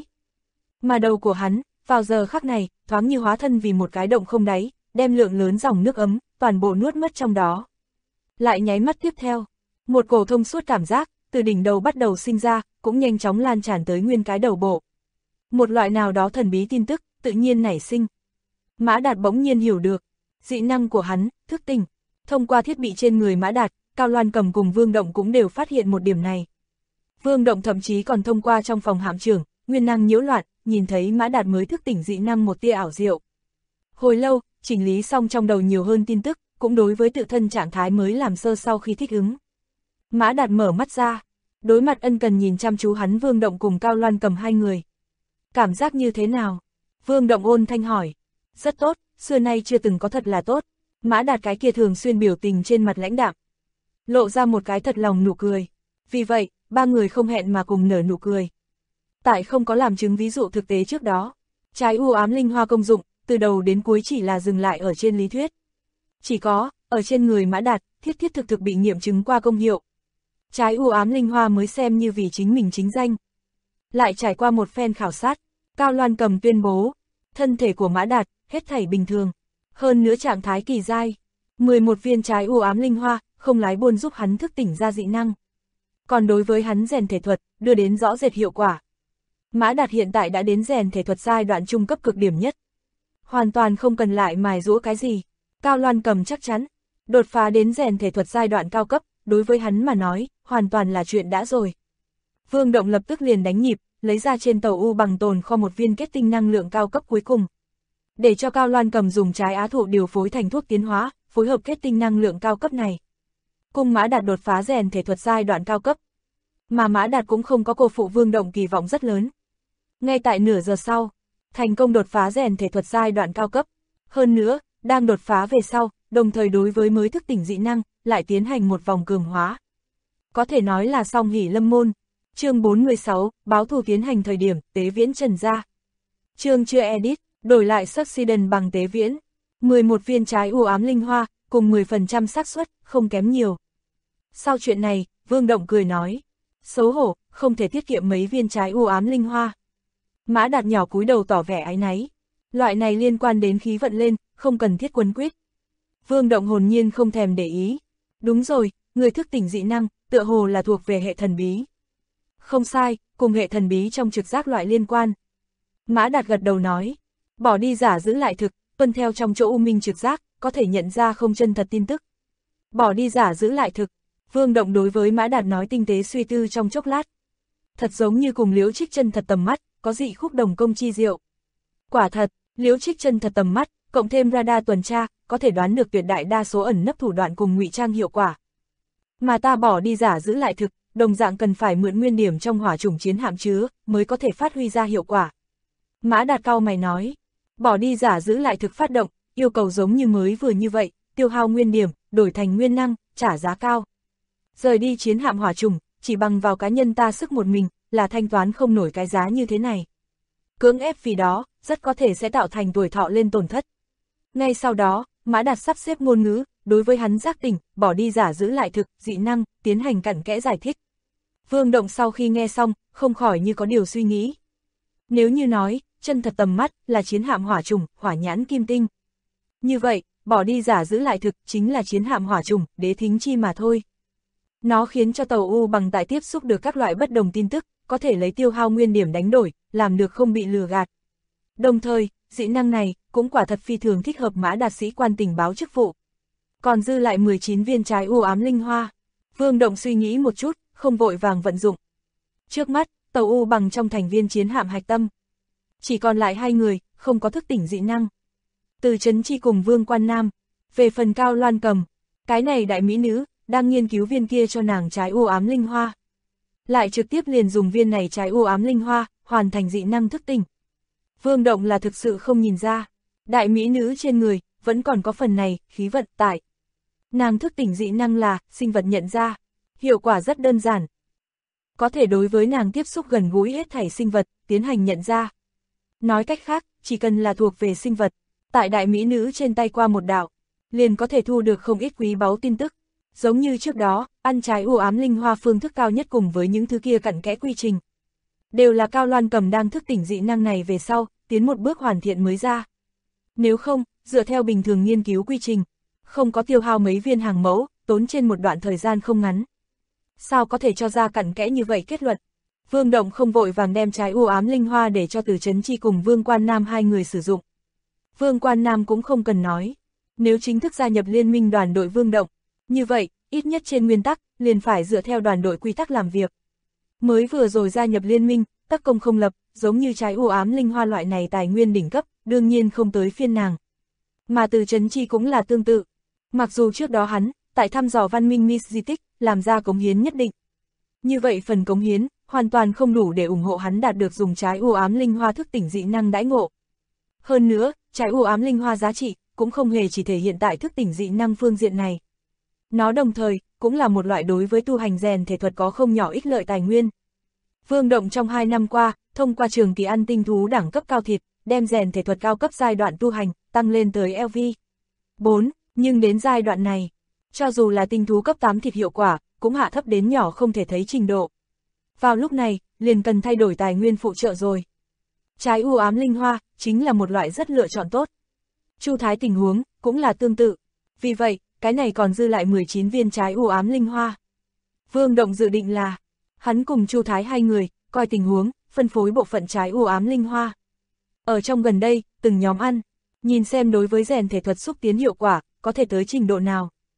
Mà đầu của hắn, vào giờ khắc này, thoáng như hóa thân vì một cái động không đáy, đem lượng lớn dòng nước ấm, toàn bộ nuốt mất trong đó. Lại nháy mắt tiếp theo, một cổ thông suốt cảm giác, từ đỉnh đầu bắt đầu sinh ra, cũng nhanh chóng lan tràn tới nguyên cái đầu bộ. Một loại nào đó thần bí tin tức, tự nhiên nảy sinh. Mã Đạt bỗng nhiên hiểu được, dị năng của hắn, thức tỉnh. Thông qua thiết bị trên người Mã Đạt, Cao Loan Cầm cùng Vương Động cũng đều phát hiện một điểm này. Vương Động thậm chí còn thông qua trong phòng hạm trưởng, nguyên năng nhiễu loạn, nhìn thấy Mã Đạt mới thức tỉnh dị năng một tia ảo diệu. Hồi lâu, chỉnh lý xong trong đầu nhiều hơn tin tức, cũng đối với tự thân trạng thái mới làm sơ sau khi thích ứng. Mã Đạt mở mắt ra, đối mặt ân cần nhìn chăm chú hắn Vương Động cùng Cao Loan Cầm hai người. Cảm giác như thế nào? Vương Động ôn thanh hỏi. Rất tốt, xưa nay chưa từng có thật là tốt. Mã Đạt cái kia thường xuyên biểu tình trên mặt lãnh đạm, lộ ra một cái thật lòng nụ cười. Vì vậy, ba người không hẹn mà cùng nở nụ cười. Tại không có làm chứng ví dụ thực tế trước đó, trái u ám linh hoa công dụng, từ đầu đến cuối chỉ là dừng lại ở trên lý thuyết. Chỉ có, ở trên người Mã Đạt, thiết thiết thực thực bị nghiệm chứng qua công hiệu. Trái u ám linh hoa mới xem như vì chính mình chính danh. Lại trải qua một phen khảo sát, Cao Loan Cầm tuyên bố, thân thể của Mã Đạt, hết thảy bình thường. Hơn nữa trạng thái kỳ giai, 11 viên trái u ám linh hoa, không lái buôn giúp hắn thức tỉnh ra dị năng. Còn đối với hắn rèn thể thuật, đưa đến rõ rệt hiệu quả. Mã Đạt hiện tại đã đến rèn thể thuật giai đoạn trung cấp cực điểm nhất. Hoàn toàn không cần lại mài giũa cái gì. Cao Loan Cầm chắc chắn, đột phá đến rèn thể thuật giai đoạn cao cấp, đối với hắn mà nói, hoàn toàn là chuyện đã rồi. Vương Động lập tức liền đánh nhịp, lấy ra trên tàu U bằng tồn kho một viên kết tinh năng lượng cao cấp cuối cùng. Để cho Cao Loan Cầm dùng trái á thụ điều phối thành thuốc tiến hóa, phối hợp kết tinh năng lượng cao cấp này. Cùng Mã Đạt đột phá rèn thể thuật giai đoạn cao cấp. Mà Mã Đạt cũng không có cô phụ Vương Động kỳ vọng rất lớn. Ngay tại nửa giờ sau, thành công đột phá rèn thể thuật giai đoạn cao cấp. Hơn nữa, đang đột phá về sau, đồng thời đối với mới thức tỉnh dị năng, lại tiến hành một vòng cường hóa. Có thể nói là song hỷ lâm môn. Chương 46, báo thù tiến hành thời điểm, Tế Viễn trần ra. Chương chưa edit, đổi lại Succeedon bằng Tế Viễn. 11 viên trái u ám linh hoa, cùng 10% xác suất, không kém nhiều. Sau chuyện này, Vương Động cười nói, xấu hổ, không thể tiết kiệm mấy viên trái u ám linh hoa. Mã Đạt nhỏ cúi đầu tỏ vẻ áy náy. Loại này liên quan đến khí vận lên, không cần thiết quấn quýt. Vương Động hồn nhiên không thèm để ý. Đúng rồi, người thức tỉnh dị năng, tựa hồ là thuộc về hệ thần bí. Không sai, cùng hệ thần bí trong trực giác loại liên quan. Mã Đạt gật đầu nói, bỏ đi giả giữ lại thực, tuân theo trong chỗ u minh trực giác, có thể nhận ra không chân thật tin tức. Bỏ đi giả giữ lại thực, Vương Động đối với Mã Đạt nói tinh tế suy tư trong chốc lát. Thật giống như cùng Liễu Trích Chân thật tầm mắt, có dị khúc đồng công chi diệu. Quả thật, Liễu Trích Chân thật tầm mắt, cộng thêm radar tuần tra, có thể đoán được tuyệt đại đa số ẩn nấp thủ đoạn cùng ngụy trang hiệu quả. Mà ta bỏ đi giả giữ lại thực, đồng dạng cần phải mượn nguyên điểm trong hỏa chủng chiến hạm chứa, mới có thể phát huy ra hiệu quả. Mã Đạt cau mày nói, bỏ đi giả giữ lại thực phát động, yêu cầu giống như mới vừa như vậy, tiêu hao nguyên điểm, đổi thành nguyên năng, trả giá cao. Rời đi chiến hạm hỏa chủng, chỉ bằng vào cá nhân ta sức một mình, là thanh toán không nổi cái giá như thế này. Cưỡng ép vì đó, rất có thể sẽ tạo thành tuổi thọ lên tổn thất. Ngay sau đó, Mã Đạt sắp xếp ngôn ngữ, đối với hắn giác tỉnh, bỏ đi giả giữ lại thực, dị năng, tiến hành cặn kẽ giải thích. Vương Động sau khi nghe xong, không khỏi như có điều suy nghĩ. Nếu như nói, chân thật tầm mắt, là chiến hạm hỏa trùng, hỏa nhãn kim tinh. Như vậy, bỏ đi giả giữ lại thực, chính là chiến hạm hỏa trùng, đế thính chi mà thôi. Nó khiến cho tàu U bằng tại tiếp xúc được các loại bất đồng tin tức, có thể lấy tiêu hao nguyên điểm đánh đổi, làm được không bị lừa gạt. Đồng thời, dị năng này, cũng quả thật phi thường thích hợp Mã Đạt sĩ quan tình báo chức vụ. Còn dư lại 19 viên trái u ám linh hoa. Vương Động suy nghĩ một chút, không vội vàng vận dụng. Trước mắt, tàu U bằng trong thành viên chiến hạm hạch tâm. Chỉ còn lại 2 người, không có thức tỉnh dị năng. Từ Trấn Chi cùng Vương Quan Nam. Về phần Cao Loan Cầm, cái này đại mỹ nữ, đang nghiên cứu viên kia cho nàng trái u ám linh hoa. Lại trực tiếp liền dùng viên này trái u ám linh hoa, hoàn thành dị năng thức tỉnh. Vương Động là thực sự không nhìn ra, đại mỹ nữ trên người, vẫn còn có phần này, khí vận tại. Nàng thức tỉnh dị năng là, sinh vật nhận ra, hiệu quả rất đơn giản. Có thể đối với nàng tiếp xúc gần gũi hết thảy sinh vật, tiến hành nhận ra. Nói cách khác, chỉ cần là thuộc về sinh vật, tại đại mỹ nữ trên tay qua một đạo, liền có thể thu được không ít quý báu tin tức. Giống như trước đó, ăn trái u ám linh hoa phương thức cao nhất cùng với những thứ kia cặn kẽ quy trình. Đều là Cao Loan Cầm đang thức tỉnh dị năng này về sau, tiến một bước hoàn thiện mới ra. Nếu không, dựa theo bình thường nghiên cứu quy trình, không có tiêu hao mấy viên hàng mẫu, tốn trên một đoạn thời gian không ngắn. Sao có thể cho ra cặn kẽ như vậy kết luận? Vương Động không vội vàng đem trái u ám linh hoa để cho Từ Trấn Chi cùng Vương Quan Nam 2 người sử dụng. Vương Quan Nam cũng không cần nói. Nếu chính thức gia nhập liên minh đoàn đội Vương Động, như vậy, ít nhất trên nguyên tắc, liền phải dựa theo đoàn đội quy tắc làm việc. Mới vừa rồi gia nhập liên minh, tất công không lập, giống như trái u ám linh hoa loại này tài nguyên đỉnh cấp, đương nhiên không tới phiên nàng. Mà Từ Trấn Chi cũng là tương tự. Mặc dù trước đó hắn, tại thăm dò văn minh Miss Di Tích, làm ra cống hiến nhất định. Như vậy phần cống hiến, hoàn toàn không đủ để ủng hộ hắn đạt được dùng trái u ám linh hoa thức tỉnh dị năng đãi ngộ. Hơn nữa, trái u ám linh hoa giá trị, cũng không hề chỉ thể hiện tại thức tỉnh dị năng phương diện này. Nó đồng thời, cũng là một loại đối với tu hành rèn thể thuật có không nhỏ ích lợi tài nguyên. Vương Động trong 2 năm qua, thông qua trường kỳ ăn tinh thú đẳng cấp cao thịt, đem rèn thể thuật cao cấp giai đoạn tu hành, tăng lên tới LV4, nhưng đến giai đoạn này, cho dù là tinh thú cấp 8 thịt hiệu quả, cũng hạ thấp đến nhỏ không thể thấy trình độ. Vào lúc này, liền cần thay đổi tài nguyên phụ trợ rồi. Trái u ám linh hoa, chính là một loại rất lựa chọn tốt. Chu Thái tình huống, cũng là tương tự. Vì vậy, cái này còn dư lại 19 viên trái u ám linh hoa. Vương Động dự định là, hắn cùng Chu Thái 2 người, coi tình huống, phân phối bộ phận trái u ám linh hoa. Ở trong gần đây, từng nhóm ăn, nhìn xem đối với rèn thể thuật xúc tiến hiệu quả, có thể tới trình độ nào.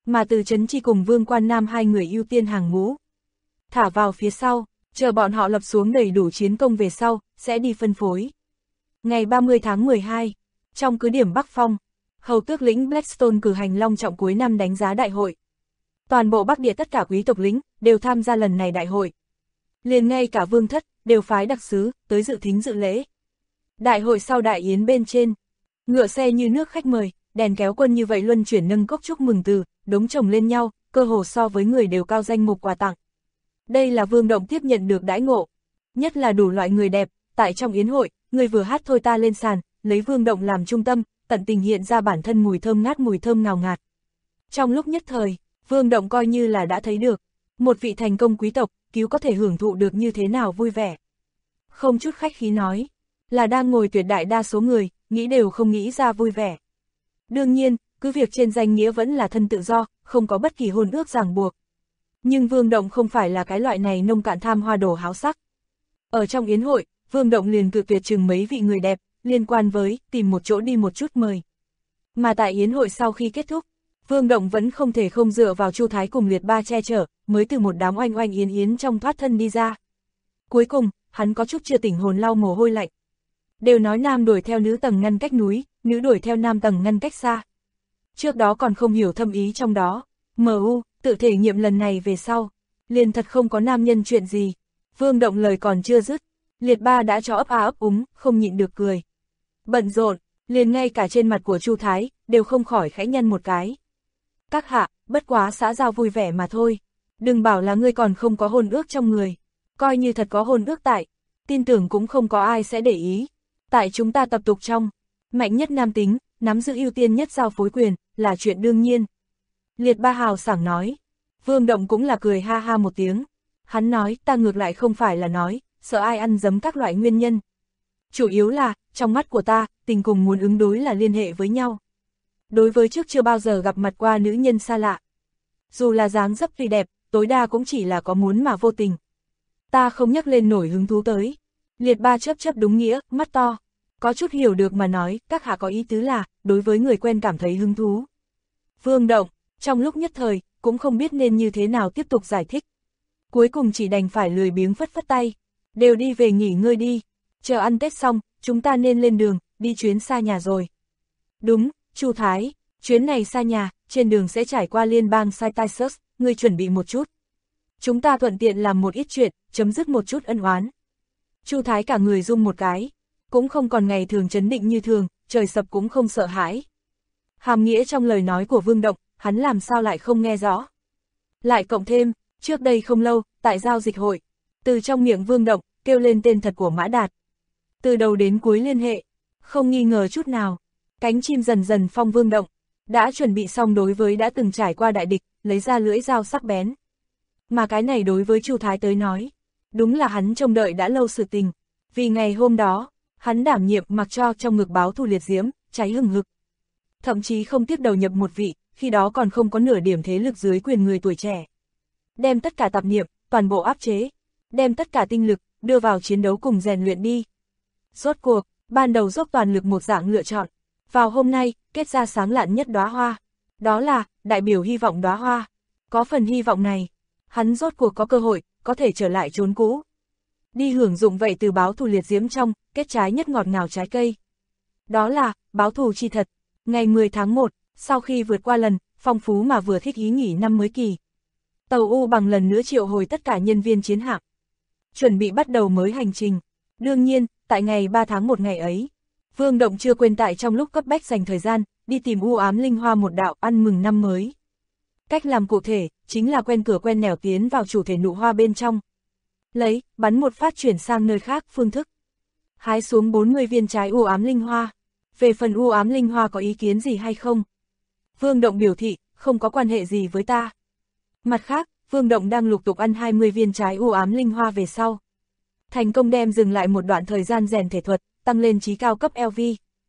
mà Từ Chấn Chi cùng Vương Quan Nam hai người ưu tiên hàng ngũ. Thả vào phía sau, chờ bọn họ lập xuống đầy đủ chiến công về sau, sẽ đi phân phối. Ngày 30 tháng 12, trong cứ điểm Bắc Phong, hầu tước lĩnh Blackstone cử hành long trọng cuối năm đánh giá đại hội. Toàn bộ Bắc Địa tất cả quý tộc lĩnh đều tham gia lần này đại hội. Liền ngay cả vương thất đều phái đặc sứ tới dự thính dự lễ. Đại hội sau đại yến bên trên, ngựa xe như nước khách mời, đèn kéo quân như vậy luân chuyển nâng cốc chúc mừng từ, đống chồng lên nhau, cơ hồ so với người đều cao danh mục quà tặng. Đây là Vương Động tiếp nhận được đãi ngộ, nhất là đủ loại người đẹp, tại trong yến hội, người vừa hát thôi ta lên sàn, lấy Vương Động làm trung tâm, tận tình hiện ra bản thân mùi thơm ngào ngạt. Trong lúc nhất thời, Vương Động coi như là đã thấy được, một vị thành công quý tộc, cứu có thể hưởng thụ được như thế nào vui vẻ. Không chút khách khí nói, là đang ngồi tuyệt đại đa số người, nghĩ đều không nghĩ ra vui vẻ. Đương nhiên, cứ việc trên danh nghĩa vẫn là thân tự do, không có bất kỳ hôn ước ràng buộc. Nhưng Vương Động không phải là cái loại này nông cạn tham hoa đồ háo sắc. Ở trong yến hội, Vương Động liền cự tuyệt chừng mấy vị người đẹp, liên quan với tìm một chỗ đi một chút mời. Mà tại yến hội sau khi kết thúc, Vương Động vẫn không thể không dựa vào Chu Thái cùng Liệt Ba che chở, mới từ một đám oanh oanh yến yến trong thoát thân đi ra. Cuối cùng, hắn có chút chưa tỉnh hồn lau mồ hôi lạnh. Đều nói nam đuổi theo nữ tầng ngăn cách núi, nữ đuổi theo nam tầng ngăn cách xa. Trước đó còn không hiểu thâm ý trong đó, MU, tự thể nghiệm lần này về sau, liền thật không có nam nhân chuyện gì. Vương Động lời còn chưa dứt, Liệt Ba đã cho ấp a ấp úng, không nhịn được cười. Bận rộn, liền ngay cả trên mặt của Chu Thái, đều không khỏi khẽ nhăn một cái. Các hạ, bất quá xã giao vui vẻ mà thôi. Đừng bảo là ngươi còn không có hôn ước trong người. Coi như thật có hôn ước tại, tin tưởng cũng không có ai sẽ để ý. Tại chúng ta tập tục trong, mạnh nhất nam tính, nắm giữ ưu tiên nhất giao phối quyền, là chuyện đương nhiên. Liệt Ba hào sảng nói. Vương Động cũng là cười ha ha một tiếng. Hắn nói, ta ngược lại không phải là nói, sợ ai ăn dấm các loại nguyên nhân. Chủ yếu là, trong mắt của ta, tình cùng muốn ứng đối là liên hệ với nhau. Đối với trước chưa bao giờ gặp mặt qua nữ nhân xa lạ. Dù là dáng dấp tuy đẹp, tối đa cũng chỉ là có muốn mà vô tình. Ta không nhắc lên nổi hứng thú tới. Liệt Ba chớp chớp đúng nghĩa, mắt to. Có chút hiểu được mà nói, các hạ có ý tứ là, đối với người quen cảm thấy hứng thú. Vương Động, trong lúc nhất thời, cũng không biết nên như thế nào tiếp tục giải thích. Cuối cùng chỉ đành phải lười biếng phất phất tay. Đều đi về nghỉ ngơi đi. Chờ ăn Tết xong, chúng ta nên lên đường, đi chuyến xa nhà rồi. Đúng, Chu Thái, chuyến này xa nhà, trên đường sẽ trải qua liên bang Cytisus, ngươi chuẩn bị một chút. Chúng ta thuận tiện làm một ít chuyện, chấm dứt một chút ân oán. Chu Thái cả người rung một cái, cũng không còn ngày thường trấn định như thường, trời sập cũng không sợ hãi. Hàm nghĩa trong lời nói của Vương Động, hắn làm sao lại không nghe rõ. Lại cộng thêm, trước đây không lâu, tại giao dịch hội, từ trong miệng Vương Động, kêu lên tên thật của Mã Đạt. Từ đầu đến cuối liên hệ, không nghi ngờ chút nào, cánh chim dần dần phong Vương Động, đã chuẩn bị xong đối với đã từng trải qua đại địch, lấy ra lưỡi dao sắc bén. Mà cái này đối với Chu Thái tới nói, đúng là hắn trông đợi đã lâu sự tình, vì ngày hôm đó, hắn đảm nhiệm mặc cho trong ngực báo thù liệt diễm, cháy hừng hực. Thậm chí không tiếp đầu nhập một vị, khi đó còn không có nửa điểm thế lực dưới quyền người tuổi trẻ. Đem tất cả tạp niệm, toàn bộ áp chế, đem tất cả tinh lực, đưa vào chiến đấu cùng rèn luyện đi. Rốt cuộc, ban đầu dốc toàn lực một dạng lựa chọn, vào hôm nay, kết ra sáng lạn nhất đóa hoa. Đó là, đại biểu hy vọng đóa hoa. Có phần hy vọng này, hắn rốt cuộc có cơ hội, có thể trở lại chốn cũ. Đi hưởng dụng vậy từ báo thù liệt diễm trong, kết trái nhất ngọt ngào trái cây. Đó là, báo thù chi thật. Ngày 10 tháng 1, sau khi vượt qua lần, phong phú mà vừa thích ý nghỉ năm mới kỳ. Tàu U bằng lần nữa triệu hồi tất cả nhân viên chiến hạm. Chuẩn bị bắt đầu mới hành trình. Đương nhiên, tại ngày 3 tháng 1 ngày ấy, Vương Động chưa quên tại trong lúc cấp bách dành thời gian, đi tìm u ám linh hoa một đạo ăn mừng năm mới. Cách làm cụ thể, chính là quen cửa quen nẻo tiến vào chủ thể nụ hoa bên trong. Lấy, bắn một phát chuyển sang nơi khác phương thức. Hái xuống 40 viên trái u ám linh hoa. Về phần u ám linh hoa có ý kiến gì hay không? Vương Động biểu thị, không có quan hệ gì với ta. Mặt khác, Vương Động đang lục tục ăn 20 viên trái u ám linh hoa về sau. Thành công đem dừng lại một đoạn thời gian rèn thể thuật, tăng lên trí cao cấp LV.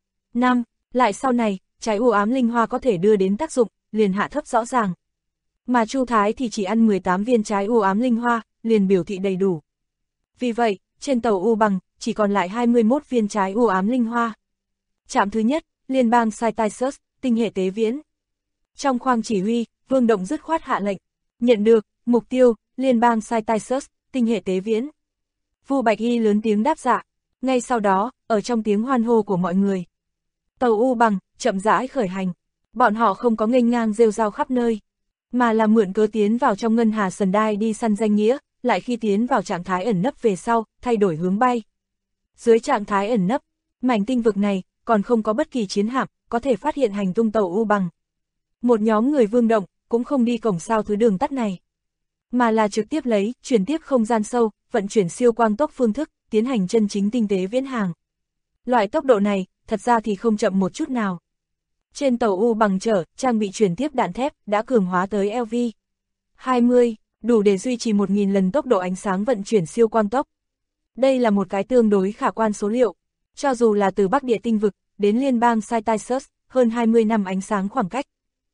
5. Lại sau này, trái u ám linh hoa có thể đưa đến tác dụng, liền hạ thấp rõ ràng. Mà Chu Thái thì chỉ ăn 18 viên trái u ám linh hoa, liền biểu thị đầy đủ. Vì vậy, trên tàu U bằng, chỉ còn lại 21 viên trái u ám linh hoa. Trạm thứ nhất, liên bang Cytisus, tinh hệ tế viễn. Trong khoang chỉ huy, Vương Động dứt khoát hạ lệnh. Nhận được, mục tiêu, liên bang Cytisus, tinh hệ tế viễn. Vu Bạch Y lớn tiếng đáp dạ. Ngay sau đó, ở trong tiếng hoan hô của mọi người, tàu U Bằng chậm rãi khởi hành. Bọn họ không có nghênh ngang rêu rao khắp nơi, mà là mượn cớ tiến vào trong ngân hà Sần Đai đi săn danh nghĩa, lại khi tiến vào trạng thái ẩn nấp về sau, thay đổi hướng bay. Dưới trạng thái ẩn nấp, mảnh tinh vực này còn không có bất kỳ chiến hạm có thể phát hiện hành tung tàu U Bằng. Một nhóm người Vương Động cũng không đi cổng sao thứ đường tắt này, mà là trực tiếp lấy chuyển tiếp không gian sâu, vận chuyển siêu quang tốc phương thức, tiến hành chân chính tinh tế viễn hàng. Loại tốc độ này, thật ra thì không chậm một chút nào. Trên tàu U Bằng chở, trang bị chuyển tiếp đạn thép, đã cường hóa tới LV-20, đủ để duy trì 1000 lần tốc độ ánh sáng vận chuyển siêu quang tốc. Đây là một cái tương đối khả quan số liệu. Cho dù là từ Bắc Địa tinh vực, đến liên bang Cytisus, hơn 20 năm ánh sáng khoảng cách.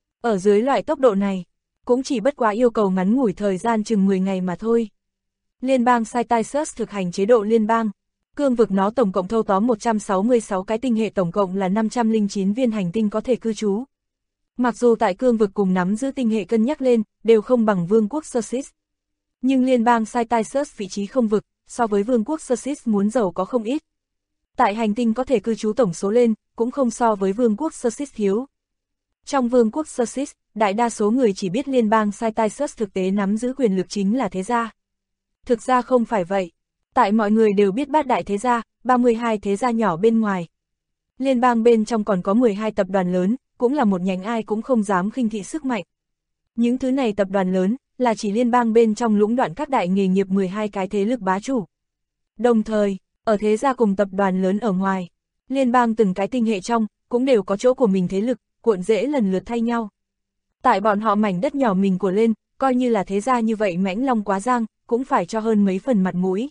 Ở dưới loại tốc độ này, cũng chỉ bất quá yêu cầu ngắn ngủi thời gian chừng 10 ngày mà thôi. Liên bang Cytisus thực hành chế độ liên bang. Cương vực nó tổng cộng thâu tóm 166 cái tinh hệ, tổng cộng là 509 viên hành tinh có thể cư trú. Mặc dù tại cương vực cùng nắm giữ tinh hệ cân nhắc lên, đều không bằng vương quốc Sursis. Nhưng liên bang Cytisus vị trí không vực, so với vương quốc Sursis muốn giàu có không ít. Tại hành tinh có thể cư trú tổng số lên, cũng không so với vương quốc Sursis thiếu. Trong vương quốc Sursis, đại đa số người chỉ biết liên bang Cytisus thực tế nắm giữ quyền lực chính là thế gia. Thực ra không phải vậy. Tại mọi người đều biết bát đại thế gia, 32 thế gia nhỏ bên ngoài. Liên bang bên trong còn có 12 tập đoàn lớn, cũng là một nhánh ai cũng không dám khinh thị sức mạnh. Những thứ này tập đoàn lớn, là chỉ liên bang bên trong lũng đoạn các đại nghề nghiệp 12 cái thế lực bá chủ. Đồng thời, ở thế gia cùng tập đoàn lớn ở ngoài, liên bang từng cái tinh hệ trong, cũng đều có chỗ của mình thế lực, cuộn rễ lần lượt thay nhau. Tại bọn họ mảnh đất nhỏ mình của lên, coi như là thế gia như vậy mãnh long quá giang, cũng phải cho hơn mấy phần mặt mũi.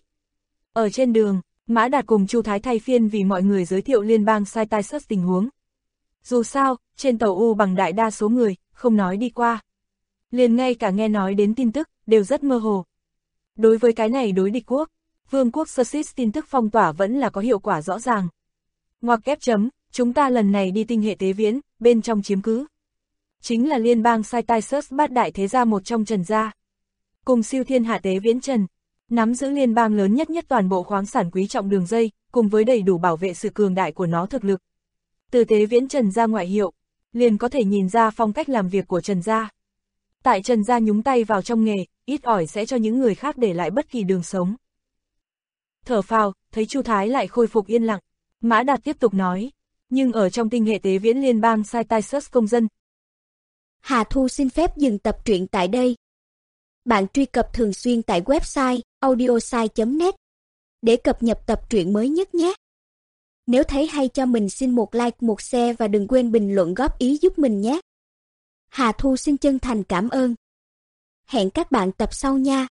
Ở trên đường, Mã Đạt cùng Chu Thái thay phiên vì mọi người giới thiệu liên bang Cytisus tình huống. Dù sao, trên tàu U Bằng đại đa số người, không nói đi qua. Liền ngay cả nghe nói đến tin tức, đều rất mơ hồ. Đối với cái này đối địch quốc, vương quốc Sursis tin tức phong tỏa vẫn là có hiệu quả rõ ràng. Ngoặc kép chấm, chúng ta lần này đi tinh hệ tế viễn, bên trong chiếm cứ. Chính là liên bang Cytisus bát đại thế gia một trong Trần gia. Cùng siêu thiên hạ tế viễn Trần, nắm giữ liên bang lớn nhất toàn bộ khoáng sản quý trọng đường dây, cùng với đầy đủ bảo vệ sự cường đại của nó thực lực. Từ tế viễn Trần gia ngoại hiệu, liền có thể nhìn ra phong cách làm việc của Trần gia. Tại Trần gia nhúng tay vào trong nghề, ít ỏi sẽ cho những người khác để lại bất kỳ đường sống. Thở phào, thấy Chu Thái lại khôi phục yên lặng, Mã Đạt tiếp tục nói, nhưng ở trong tinh hệ tế viễn liên bang Cytisus công dân. Hà Thu xin phép dừng tập truyện tại đây. Bạn truy cập thường xuyên tại website audiosai.net để cập nhật tập truyện mới nhất nhé. Nếu thấy hay cho mình xin một like, một share và đừng quên bình luận góp ý giúp mình nhé. Hà Thu xin chân thành cảm ơn. Hẹn các bạn tập sau nha.